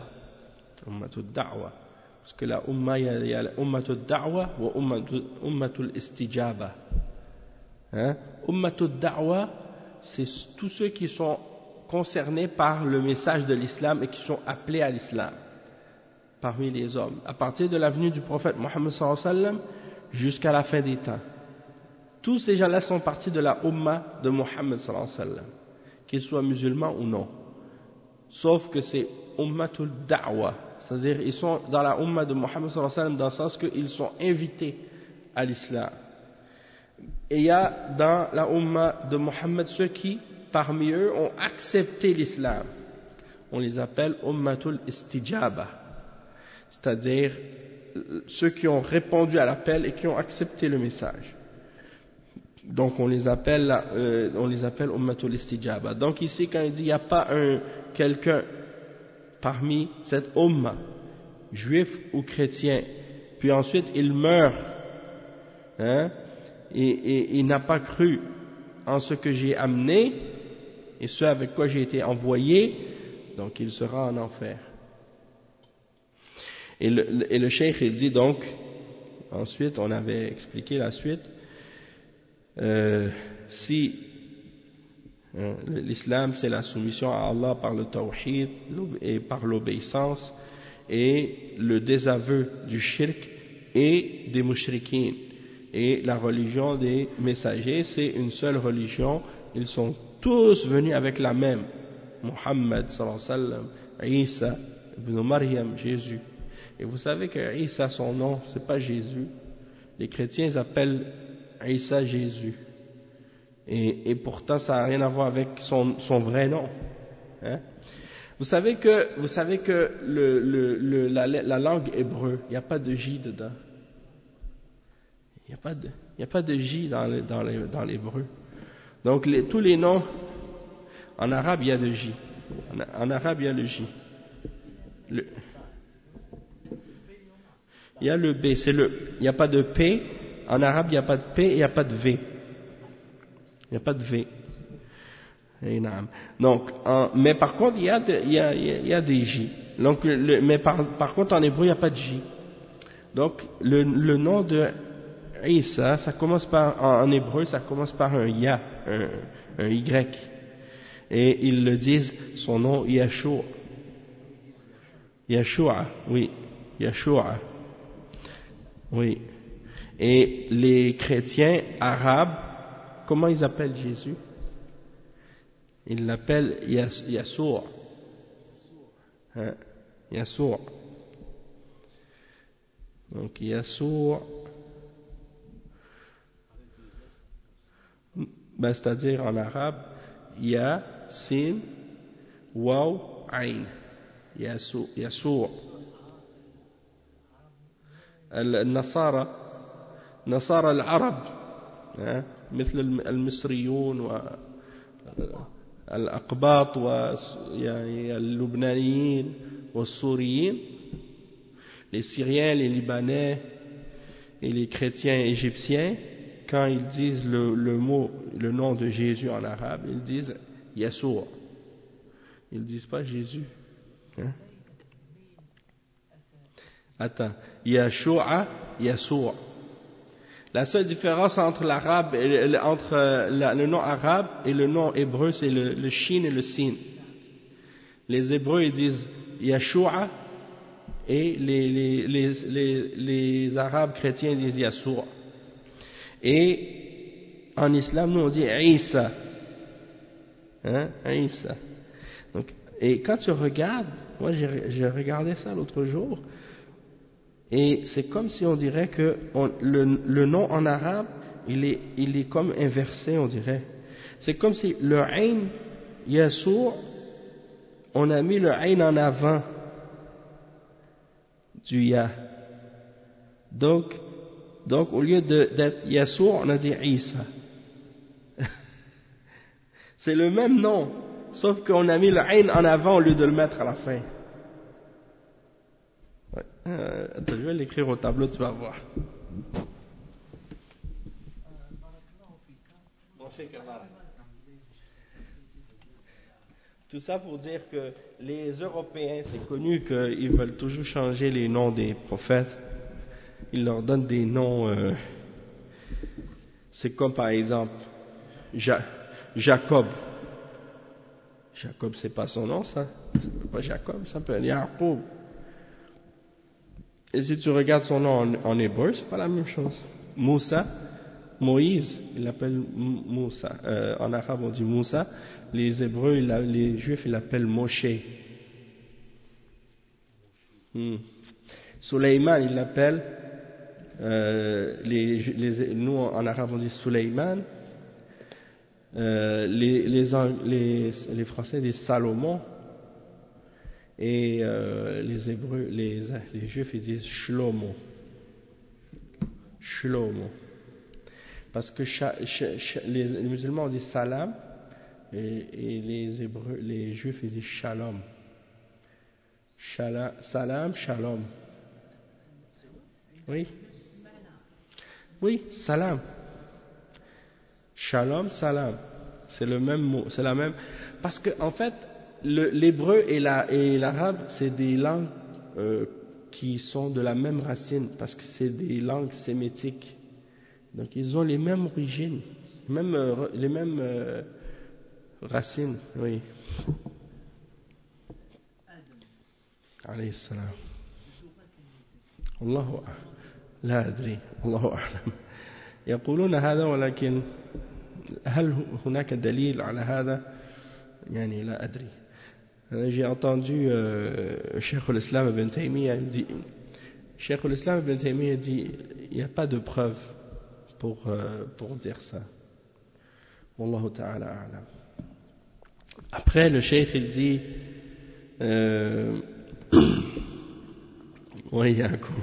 A: Parce que la umma, il y a ummatul da'wa ou ummatul istijaba. Hein? Ummatul da'wa, c'est tous ceux qui sont concernés par le message de l'islam et qui sont appelés à l'islam parmi les hommes, à partir de la venue du prophète Mohammed sallallahu alayhi wa sallam jusqu'à la fin des temps. Tous ces gens-là sont partis de la umma de Mohammed sallallahu alayhi wa sallam, qu'ils soient musulmans ou non. Sauf que c'est ummatul da'wa, c'est-à-dire ils sont dans la umma de Mohammed sallallahu alayhi wa sallam dans le sens qu'ils sont invités à l'islam. Et il y a dans la umma de Mohammed ceux qui, parmi eux, ont accepté l'islam. On les appelle ummatul istijaba, c'est-à-dire ceux qui ont répondu à l'appel et qui ont accepté le message. Donc on les appelle ummatul istijaba. Donc ici quand il dit il n'y a pas quelqu'un parmi cette umma, juif ou chrétien, puis ensuite il meurt, hein, et il n'a pas cru en ce que j'ai amené et ce avec quoi j'ai été envoyé, donc il sera en enfer. Et le cheikh il dit donc, ensuite on avait expliqué la suite, si L'islam, c'est la soumission à Allah par le tawhid et par l'obéissance et le désaveu du shirk et des mushrikines. Et la religion des messagers, c'est une seule religion. Ils sont tous venus avec la même. Muhammad, sallallahu alayhi wa sallam, Isa, ibn Maryam, Jésus. Et vous savez que Isa, son nom, c'est pas Jésus. Les chrétiens, ils appellent Isa Jésus. Et pourtant, ça n'a rien à voir avec son vrai nom. Hein? Vous savez que la langue hébreu, il n'y a pas de J dedans. Il n'y a pas de J dans l'hébreu. Donc, tous les noms, en arabe, il y a de J. En arabe, il y a le J. Il y a le B, il n'y a pas de P. En arabe, il n'y a pas de P et il n'y a pas de V. Il n'y a pas de V. Donc, mais par contre, il y a des J. Donc, mais par contre, en hébreu, il n'y a pas de J. Donc, le nom de Isa, ça commence en hébreu, ça commence par un Ya, un Y. Et ils le disent, son nom, Yeshua. Yeshua, oui. Yeshua. Oui. Et les chrétiens arabes, comment ils appellent Jésus? Ils l'appellent Yassour. Hein? Yassour. Donc Yassour, c'est-à-dire en arabe, Ya, Sin, Waw, Ain. Yassour. النصارى العرب مثل المصريون والأقباط يعني اللبنانيين والسوريين, les Syriens, les Libanais et les chrétiens égyptiens, quand ils disent le nom de Jésus en arabe, ils disent Yassour. Ils ne disent pas Jésus. Hein? Attends, Yeshua, Yassour. La seule différence entre l'arabe le nom arabe et le nom hébreu, c'est le shin et le sin. Les hébreux, ils disent Yeshua et les arabes chrétiens disent Yassour. Et en islam, nous on dit Isa. Hein? Isa. Donc, et quand tu regardes, moi j'ai regardé ça l'autre jour, et c'est comme si on dirait que le nom en arabe, il est comme inversé, on dirait. C'est comme si le ayn, Yassour, on a mis le ayn en avant du ya. Donc au lieu d'être Yassour, on a dit Isa. C'est le même nom, sauf qu'on a mis le ayn en avant au lieu de le mettre à la fin. Je vais l'écrire au tableau, tu vas voir. Tout ça pour dire que les Européens, c'est connu qu'ils veulent toujours changer les noms des prophètes. Ils leur donnent des noms. C'est comme par exemple Jacob. Jacob, c'est pas son nom, ça. C'est pas Jacob, ça s'appelle Yaqub. Et si tu regardes son nom en hébreu, c'est pas la même chose. Moussa, Moïse, il l'appelle Moussa. En arabe, on dit Moussa. Les hébreux, les juifs, ils l'appellent Moshe. Suleiman, il l'appelle. Nous, en arabe, on dit Suleiman. Les Français disent Salomon. Et les Hébreux, les Juifs, ils disent Shlomo. Parce que les musulmans disent Salam et les Juifs, ils disent Shalom. Salam, Shalom. Oui, Salam. Shalom, Salam. C'est le même mot, c'est la même. Parce que en fait, l'hébreu et l'arabe, c'est des langues qui sont de la même racine, parce que c'est des langues sémitiques. Donc ils ont les mêmes origines, les mêmes racine, oui. عليه السلام الله لا أدري الله أعلم يقولون هذا ولكن هل هناك دليل على هذا يعني لا أدري. J'ai entendu Cheikh l'Islam Ibn Taymiyyah dit Cheikh l'Islam Ibn Taymiyyah dit il n'y a pas de preuve pour dire ça. Wallahu ta'ala a'lam. Après le Cheikh il dit oui,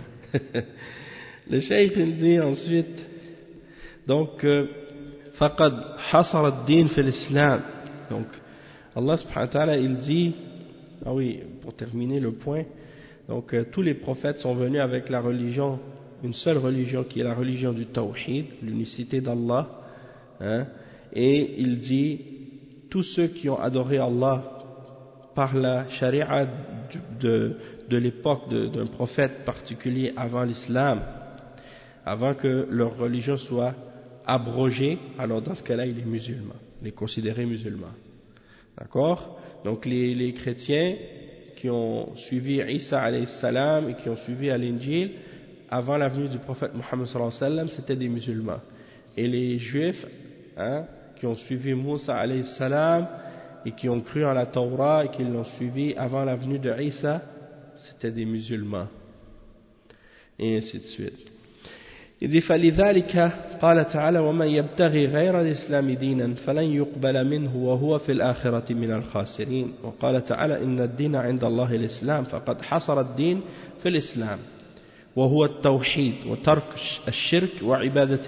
A: le Cheikh il dit ensuite donc faqad hasara ad-din fi l'islam. Donc Allah subhanahu wa ta'ala il dit, ah oui, pour terminer le point, donc tous les prophètes sont venus avec la religion, une seule religion qui est la religion du tawhid, l'unicité d'Allah, hein, et il dit tous ceux qui ont adoré Allah par la charia de l'époque d'un prophète particulier avant l'islam, avant que leur religion soit abrogée, alors dans ce cas-là il est musulman, il est considéré musulman. D'accord? Donc les chrétiens qui ont suivi Isa alayhi salam et qui ont suivi l'Injil avant la venue du prophète Mohammed sallallahu alayhi wa sallam, c'était des musulmans. Et les juifs, hein, qui ont suivi Moussa alayhi salam et qui ont cru en la Torah et qui l'ont suivi avant la venue de Isa, c'était des musulmans. Et ainsi de suite. Il dit فلذلك قال تعالى ومن يبتغي غير الإسلام دينا فلن يقبل منه وهو في الآخرة من الخاسرين. وقال تعالى إن الدين عند الله الإسلام فقد حصر الدين في الإسلام وهو التوحيد وترك الشرك وعبادة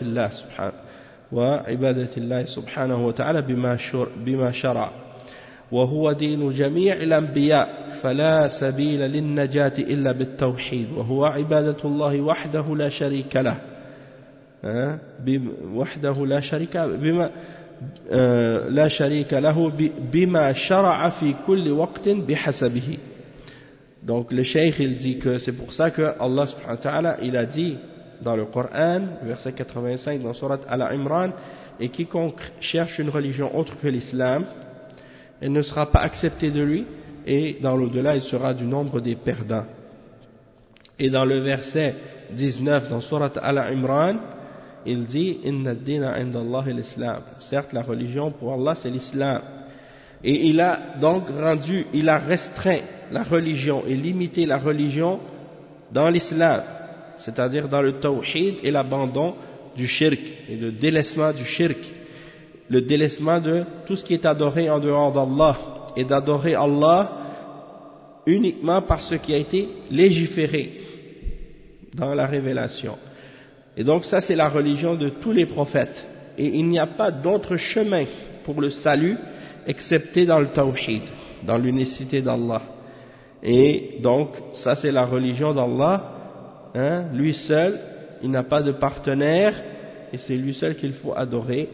A: الله سبحانه وتعالى بما شرع وهو دين جميع الأنبياء فلا سبيل للنجاة إلا بالتوحيد وهو عبادة الله وحده لا شريك له لا شريك له بما شرع في كل وقت بحسبه. Donc le cheikh il dit que c'est pour ça que Allah subhanahu wa ta'ala il a dit dans le Coran verset 85 dans sourate Al-Imran, et quiconque cherche une religion autre que l'islam, elle ne sera pas acceptée de lui, et dans l'au-delà il sera du nombre des perdants. Et dans le verset 19 dans sourate Al-Imran, il dit inna ad-dina 'inda Allah l'islam. Certes la religion pour Allah c'est l'islam, et il a donc restreint la religion et limité la religion dans l'islam, c'est-à-dire dans le tawhid et l'abandon du shirk et le délaissement du shirk, le délaissement de tout ce qui est adoré en dehors d'Allah, et d'adorer Allah uniquement par ce qui a été légiféré dans la révélation. Et donc ça c'est la religion de tous les prophètes, et il n'y a pas d'autre chemin pour le salut excepté dans le tawhid, dans l'unicité d'Allah. Et donc ça c'est la religion d'Allah, hein, lui seul, il n'a pas de partenaire, et c'est lui seul qu'il faut adorer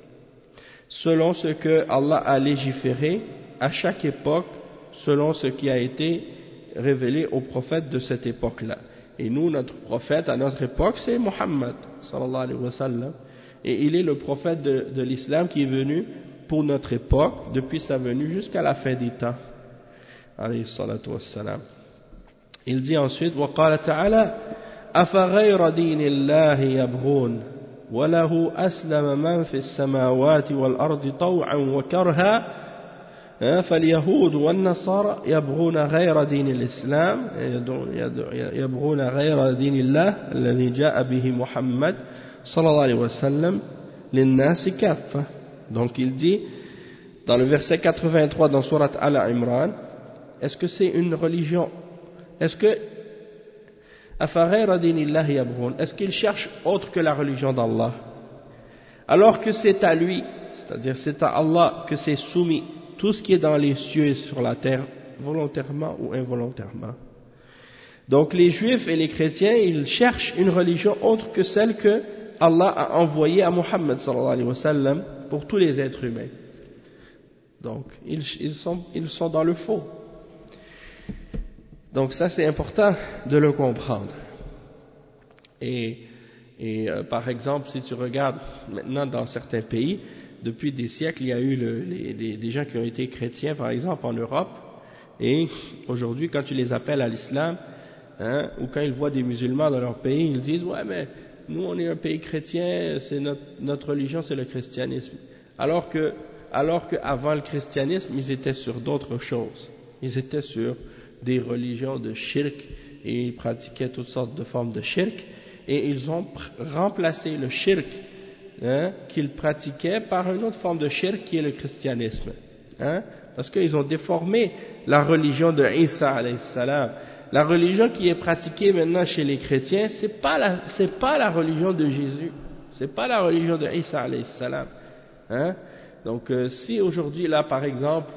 A: selon ce que Allah a légiféré à chaque époque, selon ce qui a été révélé aux prophètes de cette époque-là. Et nous, notre prophète à notre époque, c'est Muhammad sallallahu alayhi wa sallam, et il est le prophète de l'islam qui est venu pour notre époque depuis sa venue jusqu'à la fin des temps, alayhi salatu wassalam. Il dit ensuite وقال تعالى أفغير دين الله يبغون وله أسلم من في السماوات والأرض طوعا وكرها فاليهود والنصارى يبغون غير دين الإسلام يبغون غير دين الله الذي جاء به محمد صلى الله عليه وسلم للناس كافة. Donc il dit dans le verset 83 dans sourate Al-Imran, est-ce que c'est une religion, est-ce que est-ce qu'il cherche autre que la religion d'Allah, alors que c'est à lui, c'est-à-dire c'est à Allah que c'est soumis tout ce qui est dans les cieux et sur la terre, volontairement ou involontairement. Donc les juifs et les chrétiens, ils cherchent une religion autre que celle que Allah a envoyée à Muhammad sallallahu alayhi wa sallam pour tous les êtres humains. Donc ils sont dans le faux. Donc ça c'est important de le comprendre. Et par exemple, si tu regardes maintenant dans certains pays, depuis des siècles, il y a eu des gens qui ont été chrétiens, par exemple, en Europe, et aujourd'hui, quand tu les appelles à l'islam, hein, ou quand ils voient des musulmans dans leur pays, ils disent « Ouais, mais nous, on est un pays chrétien, c'est notre religion, c'est le christianisme. » Alors que avant le christianisme, ils étaient sur d'autres choses. Ils étaient sur des religions de shirk, et ils pratiquaient toutes sortes de formes de shirk, et ils ont remplacé le shirk, hein, qu'ils pratiquaient par une autre forme de shirk qui est le christianisme, hein, parce qu'ils ont déformé la religion de Isa alayhi salam. La religion qui est pratiquée maintenant chez les chrétiens, c'est pas la religion de Jésus, c'est pas la religion de Isa alayhi salam, hein. Donc si aujourd'hui là par exemple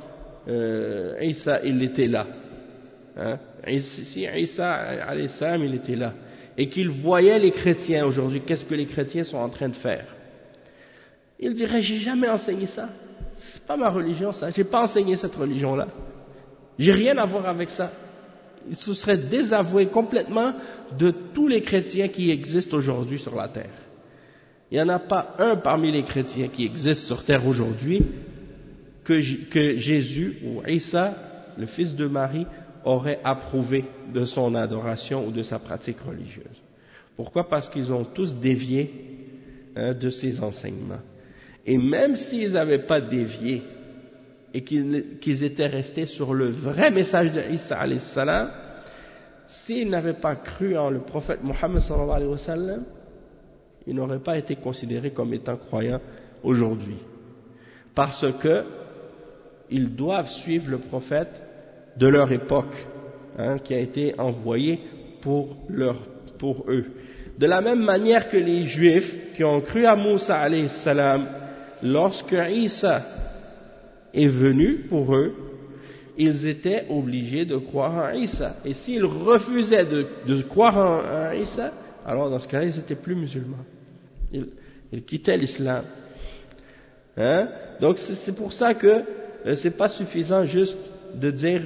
A: Isa il était là, hein, si Isa alayhi salam il était là et qu'il voyait les chrétiens aujourd'hui, qu'est-ce que les chrétiens sont en train de faire? Il dirait j'ai jamais enseigné ça, c'est pas ma religion ça, j'ai pas enseigné cette religion là, j'ai rien à voir avec ça. Il se serait désavoué complètement de tous les chrétiens qui existent aujourd'hui sur la terre. Il n'y en a pas un parmi les chrétiens qui existent sur terre aujourd'hui que Jésus ou Isa, le fils de Marie, aurait approuvé de son adoration ou de sa pratique religieuse. Pourquoi? Parce qu'ils ont tous dévié de ses enseignements. Et même s'ils n'avaient pas dévié et qu'ils étaient restés sur le vrai message de Isa alayhi salam, s'ils n'avaient pas cru en le prophète Mohammed sallallahu alayhi wa sallam, ils n'auraient pas été considérés comme étant croyants aujourd'hui. Parce que ils doivent suivre le prophète de leur époque, hein, qui a été envoyé pour eux. De la même manière que les Juifs qui ont cru à Moussa alayhi salam, lorsque Isa est venu pour eux, ils étaient obligés de croire en Isa. Et s'ils refusaient de croire en Isa, alors dans ce cas-là, ils n'étaient plus musulmans. Ils quittaient l'islam. Hein? Donc c'est pour ça que c'est pas suffisant juste de dire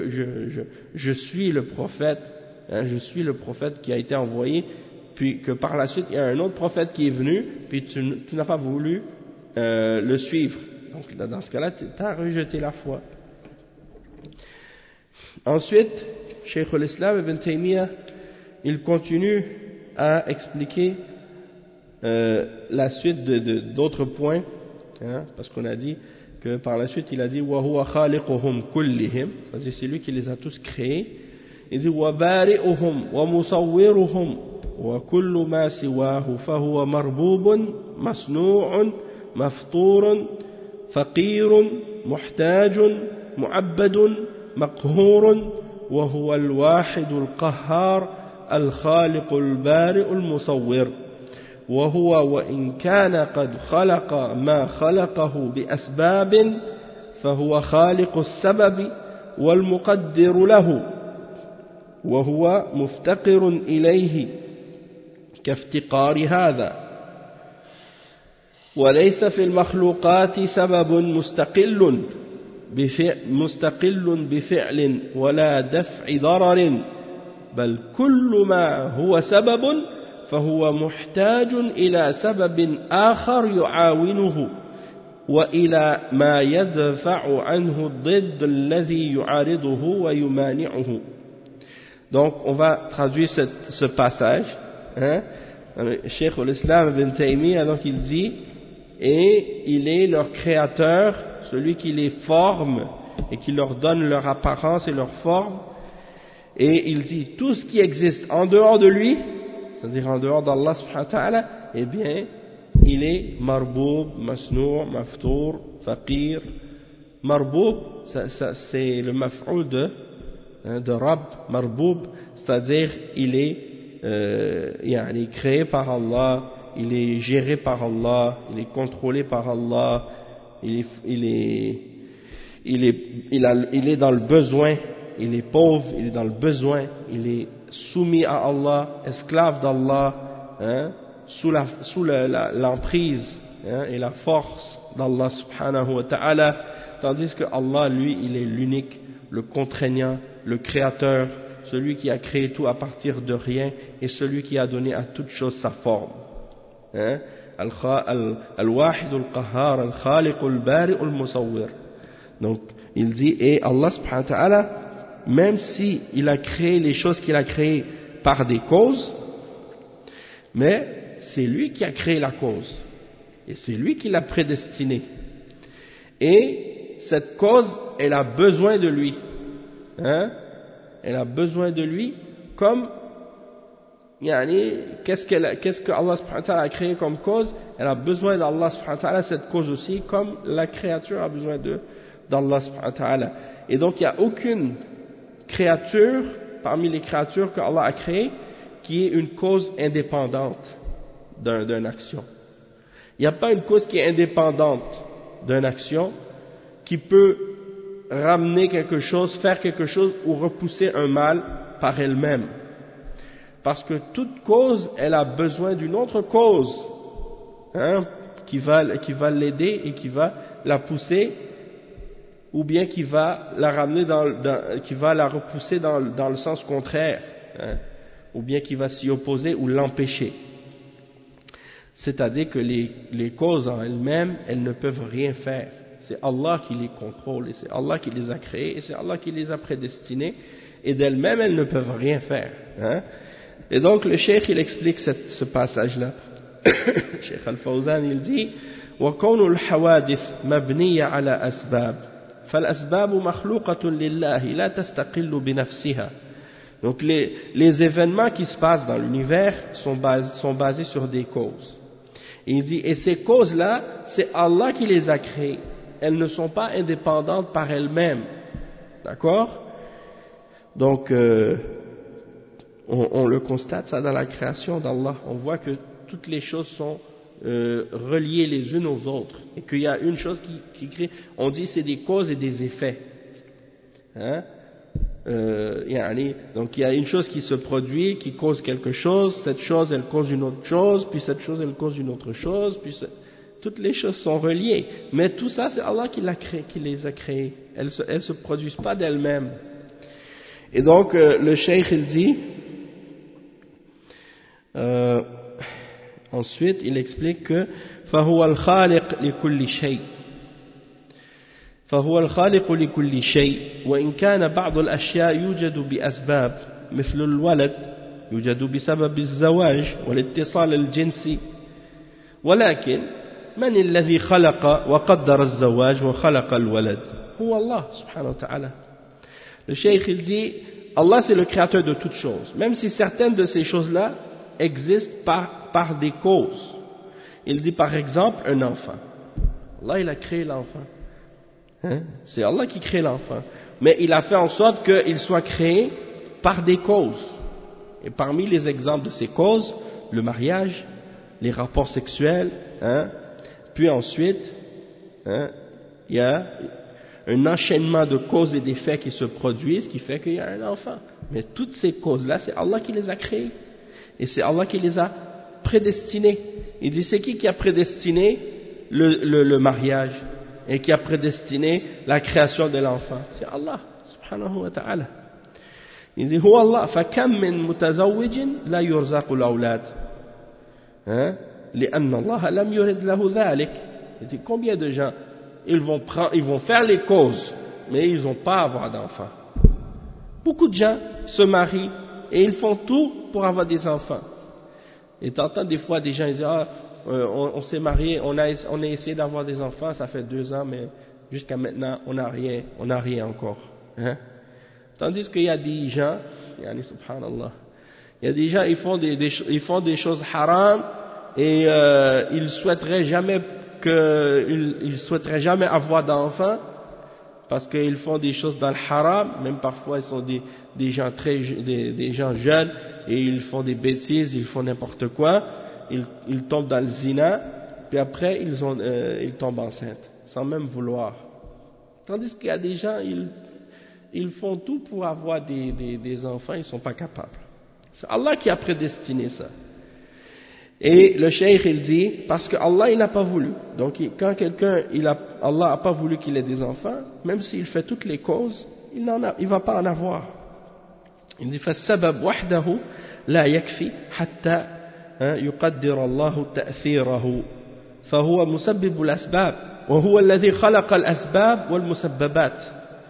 A: je suis le prophète, hein, je suis le prophète qui a été envoyé, puis que par la suite il y a un autre prophète qui est venu, puis tu n'as pas voulu le suivre. Donc dans ce cas-là, tu as rejeté la foi. Ensuite, Cheikh al-Islam Ibn Taymiyyah, il continue à expliquer la suite d'autres points, hein, parce qu'on a dit que par la suite il a dit wa huwa khaliquhum kullihim, c'est-à-dire c'est lui qui les a tous créés. Il dit wa bari'uhum wa musawwiruhum wa kullu ma siwahu fa huwa marbubun masnu'un mafturun faqirun muhtajun mu'abbadun مقهور وهو الواحد القهار الخالق البارئ المصور وهو وإن كان قد خلق ما خلقه بأسباب فهو خالق السبب والمقدر له وهو مفتقر إليه كافتقار هذا وليس في المخلوقات سبب مستقل بفعل ولا دفع ضرر بل كل ما هو سبب فهو محتاج إلى سبب آخر يعاونه وإلى ما يدفع عنه الضد الذي يعارضه ويمانعه. Donc on va traduire ce passage, hein? Cheikh al-Islam Ibn Taymiyyah, donc il dit, et il est leur créateur, celui qui les forme et qui leur donne leur apparence et leur forme, et il dit tout ce qui existe en dehors de lui, c'est-à-dire en dehors d'Allah subhanahu wa ta'ala, eh bien il est marboub, masnou', maftour, faqir. Marboub, c'est le maf'oul de Rabb, marboub, c'est-à-dire il est créé par Allah, il est géré par Allah, il est contrôlé par Allah, il est dans le besoin, il est pauvre, il est dans le besoin, il est soumis à Allah, esclave d'Allah, hein, sous l'emprise, hein, et la force d'Allah subhanahu wa ta'ala, tandis que Allah, lui, il est l'unique, le contraignant, le créateur, celui qui a créé tout à partir de rien et celui qui a donné à toute chose sa forme. Hein? Al-Wahid al-Qahhar, Al-Khaliq al-Bari al-Musawwir. Donc, il dit, et Allah subhanahu wa ta'ala, même si il a créé les choses qu'il a créées par des causes, mais c'est lui qui a créé la cause. Et c'est lui qui l'a prédestiné. Et cette cause, elle a besoin de lui. Hein? Elle a besoin de lui comme, qu'est-ce que Allah subhanahu wa ta'ala a créé comme cause? Elle a besoin d'Allah subhanahu wa ta'ala, cette cause aussi, comme la créature a besoin d'Allah subhanahu wa ta'ala. Et donc, il n'y a aucune créature, parmi les créatures que Allah a créées, qui est une cause indépendante d'une action. Il n'y a pas une cause qui est indépendante d'une action, qui peut ramener quelque chose, faire quelque chose ou repousser un mal par elle-même. Parce que toute cause, elle a besoin d'une autre cause, hein, qui va l'aider et qui va la pousser, ou bien qui va la ramener qui va la repousser dans le sens contraire, hein, ou bien qui va s'y opposer ou l'empêcher. C'est-à-dire que les causes en elles-mêmes, elles ne peuvent rien faire. C'est Allah qui les contrôle, et c'est Allah qui les a créées, et c'est Allah qui les a prédestinées, et d'elles-mêmes, elles ne peuvent rien faire. Hein. Et donc, le cheikh, il explique ce passage-là. Cheikh Al-Fawzan, il dit, وَكَوْنُ الْحَوَادِث مَبْنِيَّ عَلَى أَسْبَابٍ فَالْأَسْبَابُ مَخْلُوقَةٌ لِلَّهِ لَا تَسْتَقِلُّ بِنَفْسِهَا. Donc, les événements qui se passent dans l'univers sont basés sur des causes. Et il dit, et ces causes-là, c'est Allah qui les a créées. Elles ne sont pas indépendantes par elles-mêmes. D'accord? Donc, on le constate ça dans la création d'Allah. On voit que toutes les choses sont reliées les unes aux autres. Et qu'il y a une chose qui crée. On dit c'est des causes et des effets. Hein? Donc il y a une chose qui se produit, qui cause quelque chose, cette chose elle cause une autre chose, puis cette chose elle cause une autre chose, puis toutes les choses sont reliées, mais tout ça c'est Allah qui les a créées, elles se produisent pas d'elles-mêmes. Et donc le cheikh il dit, ensuite il explique que فهو الخالق لكل شيء فهو الخالق لكل شيء وإن كان بعض الأشياء يوجد بأسباب مثل الولد يوجد بسبب الزواج والاتصال الجنسي ولكن من الذي خلق وقدر الزواج وخلق الولد هو الله سبحانه وتعالى. Le cheikh il dit Allah c'est le créateur de toutes choses, même si certaines de ces choses-là existent par des causes. Il dit par exemple un enfant. Allah il a créé l'enfant. Hein? C'est Allah qui crée l'enfant. Mais il a fait en sorte qu'il soit créé par des causes. Et parmi les exemples de ces causes, le mariage, les rapports sexuels, hein? Puis ensuite, hein, il y a un enchaînement de causes et d'effets qui se produisent, qui fait qu'il y a un enfant. Mais toutes ces causes-là, c'est Allah qui les a créées. Et c'est Allah qui les a prédestinées. Il dit, c'est qui a prédestiné le mariage et qui a prédestiné la création de l'enfant? C'est Allah, subhanahu wa ta'ala. Il dit, Huwa Allah, فَكَمْ مِن مُتَزَوِّجٍ لَا يُرْزَقُ الْأَوْلَادِ لِأَنَّ اللَّهَ لَمْ يُرِدْ لَهُ ذَلِكَ. Il dit, combien de gens, ils vont faire les causes, mais ils n'ont pas à avoir d'enfants. Beaucoup de gens se marient et ils font tout pour avoir des enfants. Et t'entends des fois des gens ils disent, on s'est marié, on a essayé d'avoir des enfants, ça fait 2 ans, mais jusqu'à maintenant, on n'a rien encore. Hein? Tandis qu'il y a des gens, subhanallah, il y a des gens, ils font des choses haram, et ils souhaiteraient jamais avoir d'enfants, parce qu'ils font des choses dans le haram, même parfois ils sont des gens jeunes, et ils font des bêtises, ils font n'importe quoi, ils tombent dans le zina, puis après ils tombent enceintes, sans même vouloir. Tandis qu'il y a des gens, ils font tout pour avoir des enfants, ils ne sont pas capables. C'est Allah qui a prédestiné ça. Et le cheikh il dit, parce que Allah il n'a pas voulu. Donc quand Allah n'a pas voulu qu'il ait des enfants, même s'il fait toutes les causes, il va pas en avoir. Il dit فالسبب وحده لا يكفي حتى يقدر الله تأثيره فهو مسبب الأسباب وهو الذي خلق الأسباب والمسببات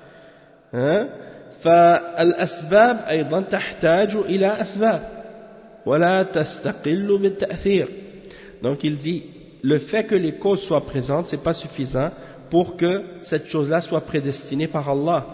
A: فالأسباب أيضا تحتاج إلى أسباب ولا تستقل بالتأثير. Donc il dit le fait que les causes soient présentes c'est pas suffisant pour que cette chose-là soit prédestinée par Allah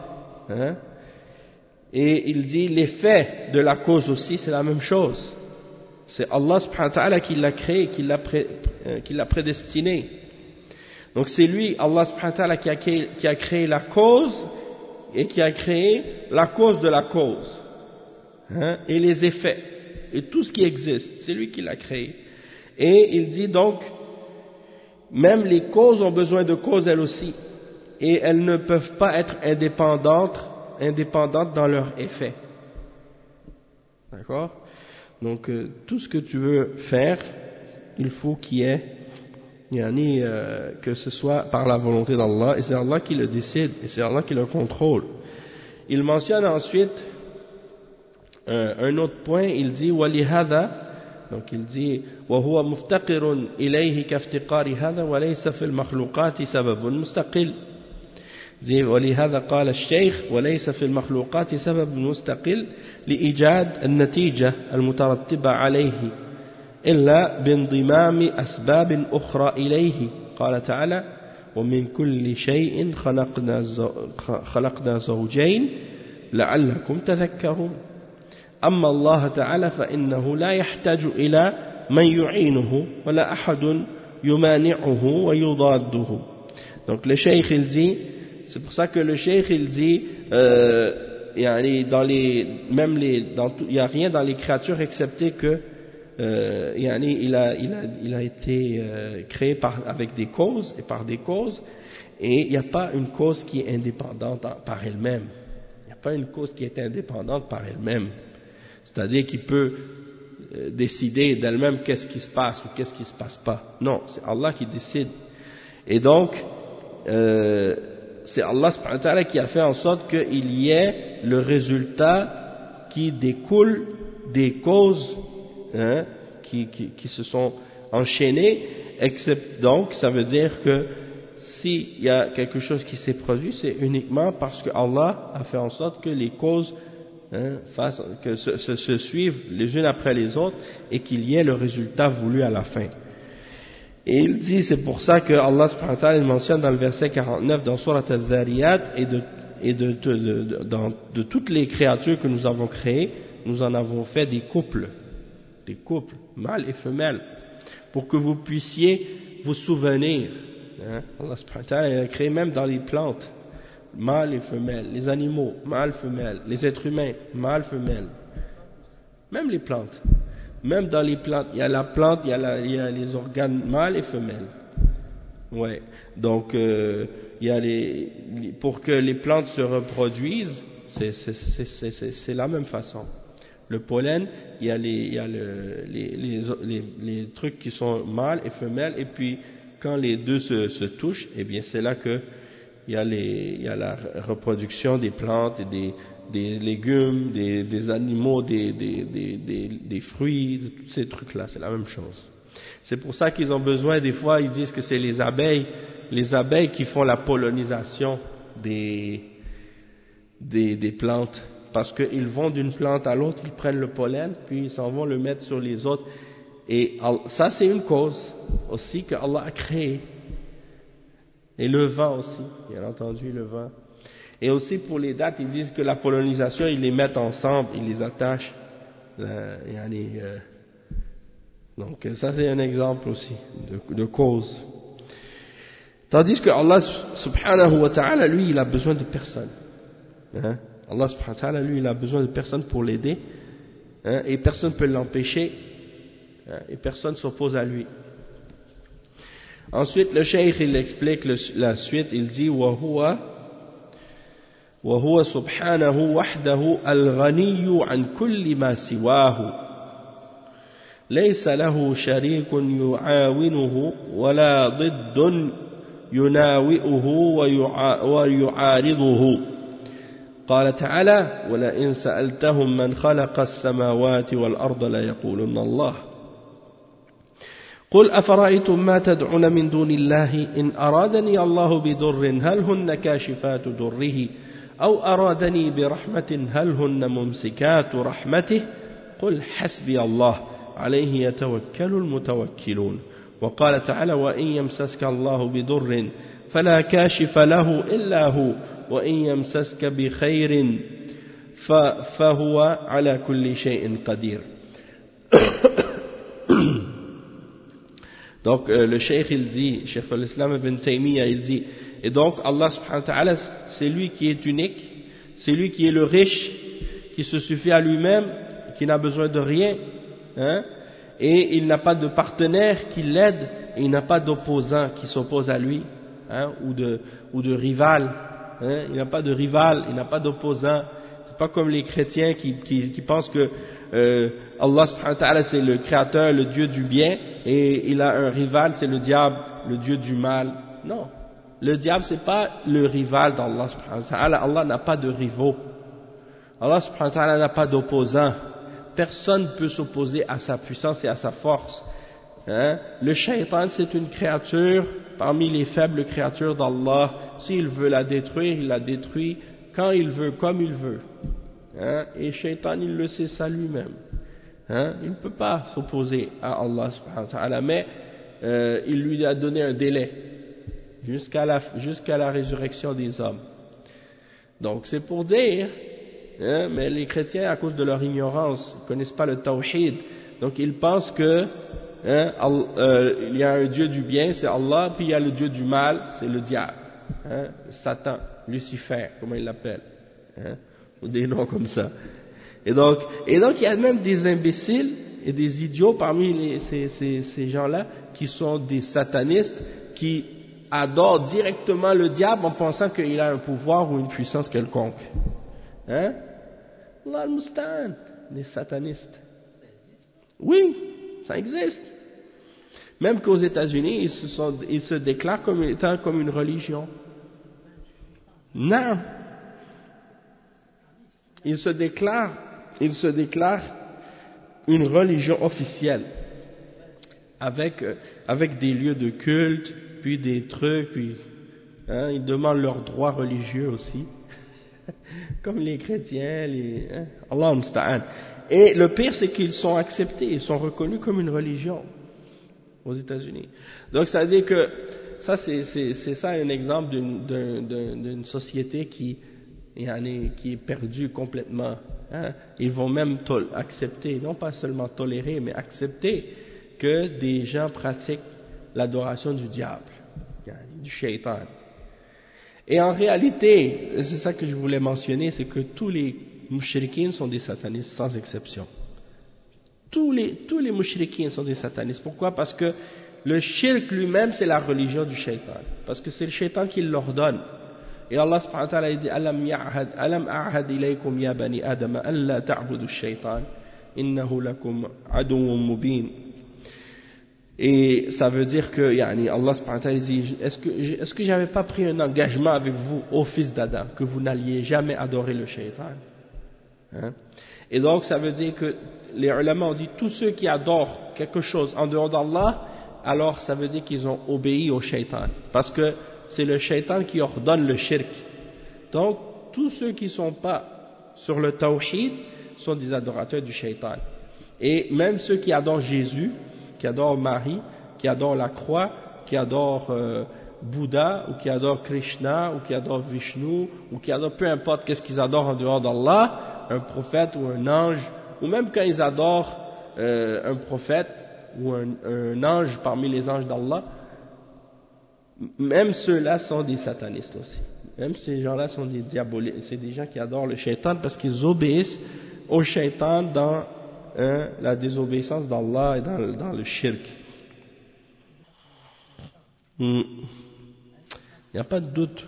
A: et il dit l'effet de la cause aussi c'est la même chose, c'est Allah subhanahu wa ta'ala qui l'a créé, qui l'a prédestiné. Donc c'est lui, Allah subhanahu wa ta'ala qui a créé la cause et qui a créé la cause de la cause et les effets et tout ce qui existe, c'est lui qui l'a créé. Et il dit donc même les causes ont besoin de causes elles aussi et elles ne peuvent pas être indépendantes dans leur effet. D'accord? Donc tout ce que tu veux faire, il faut qu'il y ait que ce soit par la volonté d'Allah et c'est Allah qui le décide et c'est Allah qui le contrôle. Il mentionne ensuite un autre point, il dit وَلِهَذَا donc il dit وَهُوَ مُفْتَقِرٌ إِلَيْهِ كَافْتِقَارِ هَذَا وَلَيْسَ فِي الْمَخْلُوقَاتِ سَبَبٌ مُسْتَقِلٌ ولهذا قال الشيخ وليس في المخلوقات سبب مستقل لإيجاد النتيجة المترتبة عليه إلا بانضمام أسباب أخرى إليه قال تعالى ومن كل شيء خلقنا زوجين لعلكم تذكرون أما الله تعالى فإنه لا يحتاج إلى من يعينه ولا أحد يمانعه ويضاده. Donc le cheikh il dit, c'est pour ça que le cheikh il dit il n'y a rien dans les créatures excepté que il a été créé avec des causes et par des causes et il n'y a pas une cause qui est indépendante par elle-même. Il n'y a pas une cause qui est indépendante par elle-même. C'est-à-dire qu'il peut décider d'elle-même qu'est-ce qui se passe ou qu'est-ce qui se passe pas. Non, c'est Allah qui décide. Et donc c'est Allah subhanahu wa ta'ala qui a fait en sorte qu'il y ait le résultat qui découle des causes qui se sont enchaînées, donc ça veut dire que s'il y a quelque chose qui s'est produit, c'est uniquement parce que Allah a fait en sorte que les causes se suivent les unes après les autres et qu'il y ait le résultat voulu à la fin. Et il dit, c'est pour ça que Allah subhanahu wa ta'ala mentionne dans le verset 49 dans Surat Al-Dhariyat et de toutes les créatures que nous avons créées, nous en avons fait des couples, mâles et femelles, pour que vous puissiez vous souvenir. Allah subhanahu wa ta'ala a créé même dans les plantes, mâles et femelles, les animaux, mâles, femelles, les êtres humains, mâles, femelles, même les plantes. Même dans les plantes, il y a la plante, il y a les organes mâles et femelles. Ouais. Donc, il y a pour que les plantes se reproduisent, c'est la même façon. Le pollen, il y a les trucs qui sont mâles et femelles, et puis quand les deux se touchent, eh bien c'est là que il y a la reproduction des plantes et des légumes, des animaux, des fruits, de tous ces trucs-là, c'est la même chose. C'est pour ça qu'ils ont besoin, des fois, ils disent que c'est les abeilles qui font la pollinisation des plantes, parce qu'ils vont d'une plante à l'autre, ils prennent le pollen, puis ils s'en vont le mettre sur les autres, et ça c'est une cause aussi que Allah a créée. Et le vent aussi, bien entendu, le vent. Et aussi pour les dates, ils disent que la pollinisation, ils les mettent ensemble, ils les attachent. Donc ça c'est un exemple aussi de cause. Tandis que Allah subhanahu wa ta'ala, lui, il a besoin de personne. Allah subhanahu wa ta'ala, lui, il a besoin de personne pour l'aider. Et personne ne peut l'empêcher. Et personne ne s'oppose à lui. Ensuite, le cheikh, il explique la suite, il dit وهو سبحانه وحده الغني عن كل ما سواه ليس له شريك يعاونه ولا ضد يناوئه ويعارضه قال تعالى ولئن سألتهم من خلق السماوات والأرض ليقولن الله قل أفرأيتم ما تدعون من دون الله إن أرادني الله بضر هل هن كاشفات ضره أو أرادني برحمة هل هن ممسكات رحمته قل حسبي الله عليه يتوكل المتوكلون وقال تعالى وإن يمسسك الله بضر فلا كاشف له إلا هو وإن يمسسك بخير فهو على كل شيء قدير. Donc le cheikh il dit, Cheikh al-Islam ibn Taymiyyah il dit, et donc Allah subhanahu wa ta'ala c'est lui qui est unique, c'est lui qui est le riche, qui se suffit à lui-même, qui n'a besoin de rien, hein, et il n'a pas de partenaire qui l'aide, et il n'a pas d'opposant qui s'oppose à lui, hein, ou de rival, hein, il n'a pas de rival, il n'a pas d'opposant. C'est pas comme les chrétiens qui pensent que Allah subhanahu wa ta'ala c'est le créateur, le Dieu du bien, et il a un rival, c'est le diable, le Dieu du mal. Non, le diable c'est pas le rival d'Allah subhanahu wa ta'ala. Allah n'a pas de rivaux, Allah subhanahu wa ta'ala n'a pas d'opposants. Personne ne peut s'opposer à sa puissance et à sa force, hein? Le shaitan c'est une créature parmi les faibles créatures d'Allah. S'il veut la détruire, il la détruit quand il veut, comme il veut, hein? Et shaitan il le sait ça lui-même, hein? Il ne peut pas s'opposer à Allah subhanahu wa ta'ala, mais il lui a donné un délai jusqu'à la résurrection des hommes. Donc c'est pour dire, hein, mais les chrétiens à cause de leur ignorance ne connaissent pas le tawhid, donc ils pensent que, hein, il y a un Dieu du bien, c'est Allah, puis il y a le Dieu du mal, c'est le diable, hein, Satan, Lucifer, comment il l'appelle, hein, ou des noms comme ça. Et donc il y a même des imbéciles et des idiots parmi ces gens-là qui sont des satanistes, qui adorent directement le diable en pensant qu'il a un pouvoir ou une puissance quelconque. Hein? Allah al-Musta'an, des satanistes. Oui, ça existe. Même qu'aux États-Unis, ils se déclarent comme étant comme une religion. Non. Ils se déclarent une religion officielle, avec des lieux de culte, puis des trucs, puis, hein, ils demandent leurs droits religieux aussi, comme les chrétiens, hein, Allah musta'an. Et le pire, c'est qu'ils sont acceptés, ils sont reconnus comme une religion aux États-Unis. Donc ça veut dire que ça, c'est ça un exemple d'une société qui est perdue complètement. Hein. Ils vont même accepter, non pas seulement tolérer, mais accepter que des gens pratiquent l'adoration du diable, du shaitan. Et en réalité, c'est ça que je voulais mentionner, c'est que tous les mushrikines sont des satanistes, sans exception. Tous les mushrikines sont des satanistes. Pourquoi? Parce que le shirk lui-même, c'est la religion du shaitan. Parce que c'est le shaitan qui l'ordonne. Et Allah subhanahu wa ta'ala dit Alam a'had ilaykum ya bani Adam an la ta'budu ash-shaytan innahu lakum aduwwun mubin. Et ça veut dire que Allah subhanahu wa ta'ala dit est-ce que j'avais pas pris un engagement avec vous, ô fils d'Adam, que vous n'alliez jamais adorer le shaitan, hein? Et donc ça veut dire que les ulama ont dit tous ceux qui adorent quelque chose en dehors d'Allah, alors ça veut dire qu'ils ont obéi au shaitan, parce que c'est le shaitan qui ordonne le shirk. Donc tous ceux qui ne sont pas sur le tawhid sont des adorateurs du shaitan. Et même ceux qui adorent Jésus, qui adorent Marie, qui adorent la croix, qui adorent Bouddha, ou qui adorent Krishna, ou qui adorent Vishnu, ou qui adorent peu importe qu'est-ce qu'ils adorent en dehors d'Allah, un prophète ou un ange, ou même quand ils adorent un prophète ou un ange parmi les anges d'Allah, même ceux-là sont des satanistes aussi. Même ces gens-là sont des diaboliques, c'est des gens qui adorent le shaitan parce qu'ils obéissent au shaitan dans la désobéissance d'Allah et dans le shirk. Il n'y a pas de doute,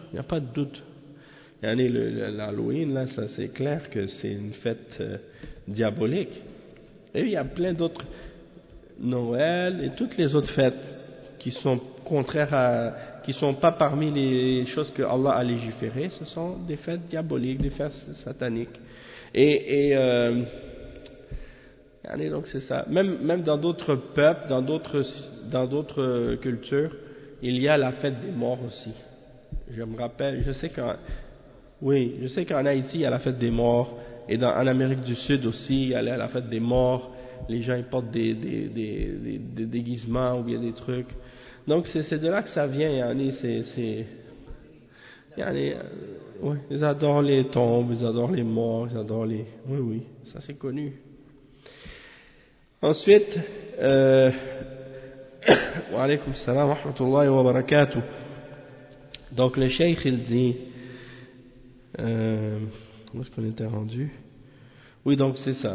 A: l'Halloween, là, ça c'est clair que c'est une fête diabolique. Et il y a plein d'autres, Noël et toutes les autres fêtes qui sont contraires qui sont pas parmi les choses que Allah a légiférées, ce sont des fêtes diaboliques, des fêtes sataniques. Et Donc c'est ça. Même dans d'autres peuples, dans d'autres cultures, il y a la fête des morts aussi. Je me rappelle, je sais qu'en Haïti, il y a la fête des morts, et en Amérique du Sud aussi, il y a la fête des morts. Les gens ils portent des déguisements ou bien des trucs. Donc c'est de là que ça vient. Ils adorent les tombes, ils adorent les morts, ils adorent les... Oui, ça c'est connu. Ensuite, wa alaykum salam wa rahmatullahi wa barakatuh. Donc le cheikh il dit, où est-ce qu'on était rendu? Oui, donc c'est ça.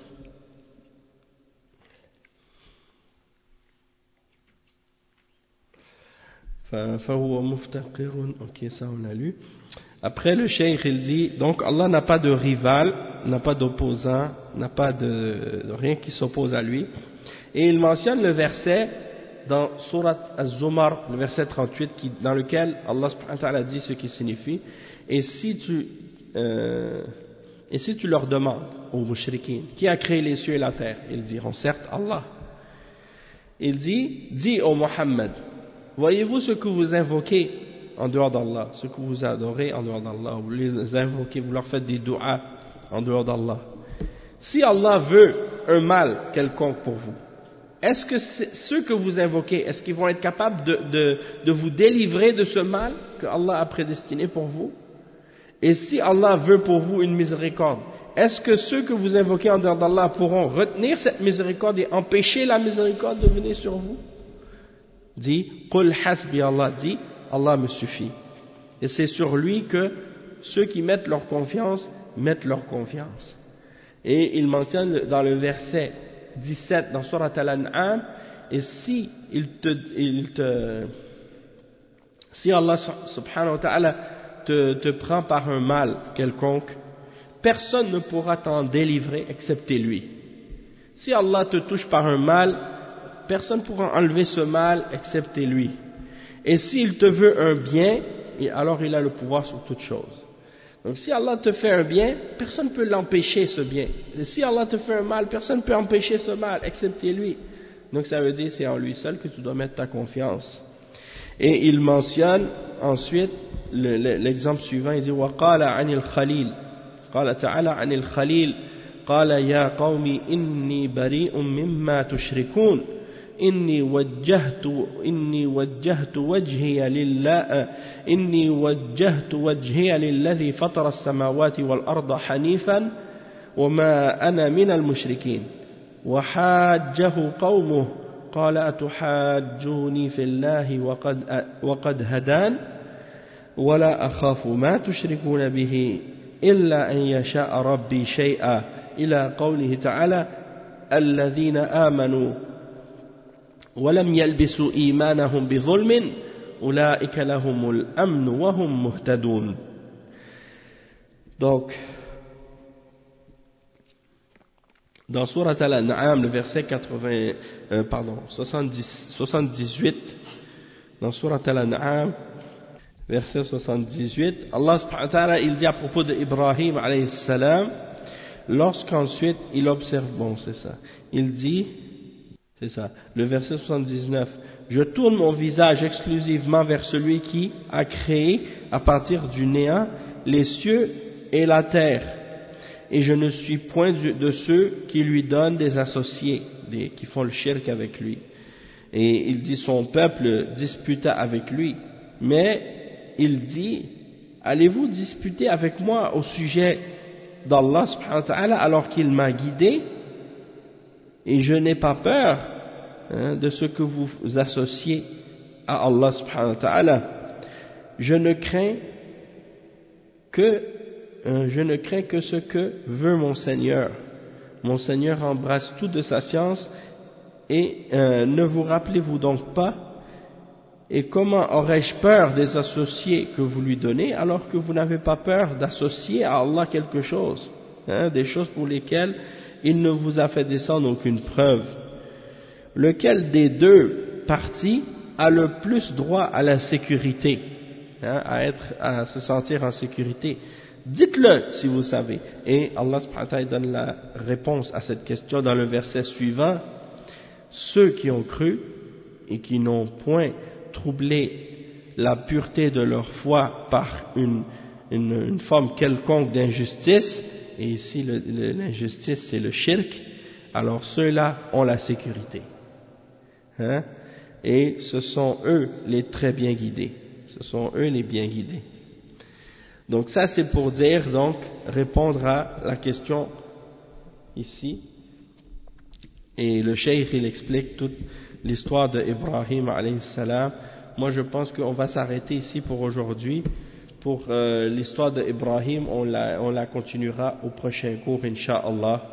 A: Ok, ça on l'a lu. Après le cheikh il dit, donc Allah n'a pas de rival, n'a pas d'opposant, n'a pas de rien qui s'oppose à lui. Et il mentionne le verset dans Surat Az-Zumar, le verset 38, dans lequel Allah subhanahu wa ta'ala dit ce qui signifie, et si tu leur demandes aux mushrikines, qui a créé les cieux et la terre, ils diront certes Allah. Il dit, dis ô Muhammad, voyez-vous ce que vous invoquez en dehors d'Allah, ce que vous adorez en dehors d'Allah, vous les invoquez, vous leur faites des du'as en dehors d'Allah. Si Allah veut un mal quelconque pour vous, est-ce que ceux que vous invoquez, est-ce qu'ils vont être capables de vous délivrer de ce mal que Allah a prédestiné pour vous? Et si Allah veut pour vous une miséricorde, est-ce que ceux que vous invoquez en dehors d'Allah pourront retenir cette miséricorde et empêcher la miséricorde de venir sur vous? Dit, Qul hasbi Allah, dit, Allah me suffit. Et c'est sur lui que ceux qui mettent leur confiance, mettent leur confiance. Et il mentionne dans le verset 17 dans Surat Al-An'am, et si Allah subhanahu wa ta'ala te prend par un mal quelconque, personne ne pourra t'en délivrer excepté lui. Si Allah te touche par un mal, personne ne pourra enlever ce mal excepté lui. Et s'il te veut un bien, alors il a le pouvoir sur toute chose. Donc si Allah te fait un bien, personne ne peut l'empêcher ce bien. Et si Allah te fait un mal, personne ne peut empêcher ce mal excepté lui. Donc ça veut dire c'est en lui seul que tu dois mettre ta confiance. Et il mentionne ensuite l'exemple suivant, il dit وَقَالَ عَنِ الْخَلِيلِ قال تعالى عن الخليل قال يا قوم إني بريء مما تشركون إني وجهت وجهي للذي فطر السماوات والأرض حنيفا وما أنا من المشركين وحاجه قومه قال أتحاجوني في الله وقد هدان ولا أخاف ما تشركون به إلا أن يشاء ربي شيئا إلى قوله تعالى الذين آمنوا ولم يلبسوا إيمانهم بظلم أولئك لهم الأمن وهم مهتدون. Donc dans Surat Al-An'am, le verset 78, dans Surat Al-An'am, verset 78, Allah subhanahu wa ta'ala, il dit à propos de Ibrahim alayhi salam, lorsqu'ensuite il observe, il dit, c'est ça, le verset 79, je tourne mon visage exclusivement vers celui qui a créé à partir du néant les cieux et la terre, et je ne suis point de ceux qui lui donnent des associés, qui font le shirk avec lui. Et il dit, son peuple disputa avec lui, mais il dit, allez-vous disputer avec moi au sujet d'Allah subhanahu wa ta'ala alors qu'il m'a guidé, et je n'ai pas peur de ce que vous associez à Allah subhanahu wa ta'ala. Je ne crains que ce que veut mon Seigneur. Mon Seigneur embrasse tout de sa science, et ne vous rappelez-vous donc pas, et comment aurais-je peur des associés que vous lui donnez alors que vous n'avez pas peur d'associer à Allah quelque chose, des choses pour lesquelles il ne vous a fait descendre aucune preuve. Lequel des deux parties a le plus droit à la sécurité, à se sentir en sécurité? Dites-le si vous savez. Et Allah subhanahu wa ta'ala donne la réponse à cette question dans le verset suivant. Ceux qui ont cru et qui n'ont point troublé la pureté de leur foi par une forme quelconque d'injustice, et ici l'injustice c'est le shirk, alors ceux-là ont la sécurité. Hein? Et ce sont eux les très bien guidés. Ce sont eux les bien guidés. Donc ça c'est pour dire, donc, répondre à la question ici. Et le cheikh il explique toute l'histoire de Ibrahim alayhi salam. Moi je pense qu'on va s'arrêter ici pour aujourd'hui. Pour l'histoire de Ibrahim, on la continuera au prochain cours, Inch'Allah,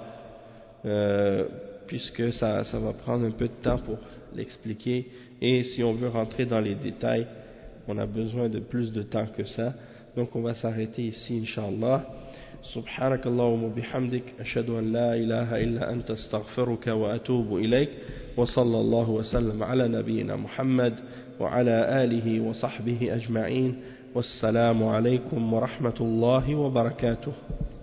A: puisque ça va prendre un peu de temps pour l'expliquer. Et si on veut rentrer dans les détails, on a besoin de plus de temps que ça. Donc on va s'arrêter ici, Inch'Allah. سبحانك اللهم وبحمدك أشهد أن لا إله إلا أنت استغفرك وأتوب إليك وصلى الله وسلم على نبينا محمد وعلى آله وصحبه أجمعين والسلام عليكم ورحمة الله وبركاته.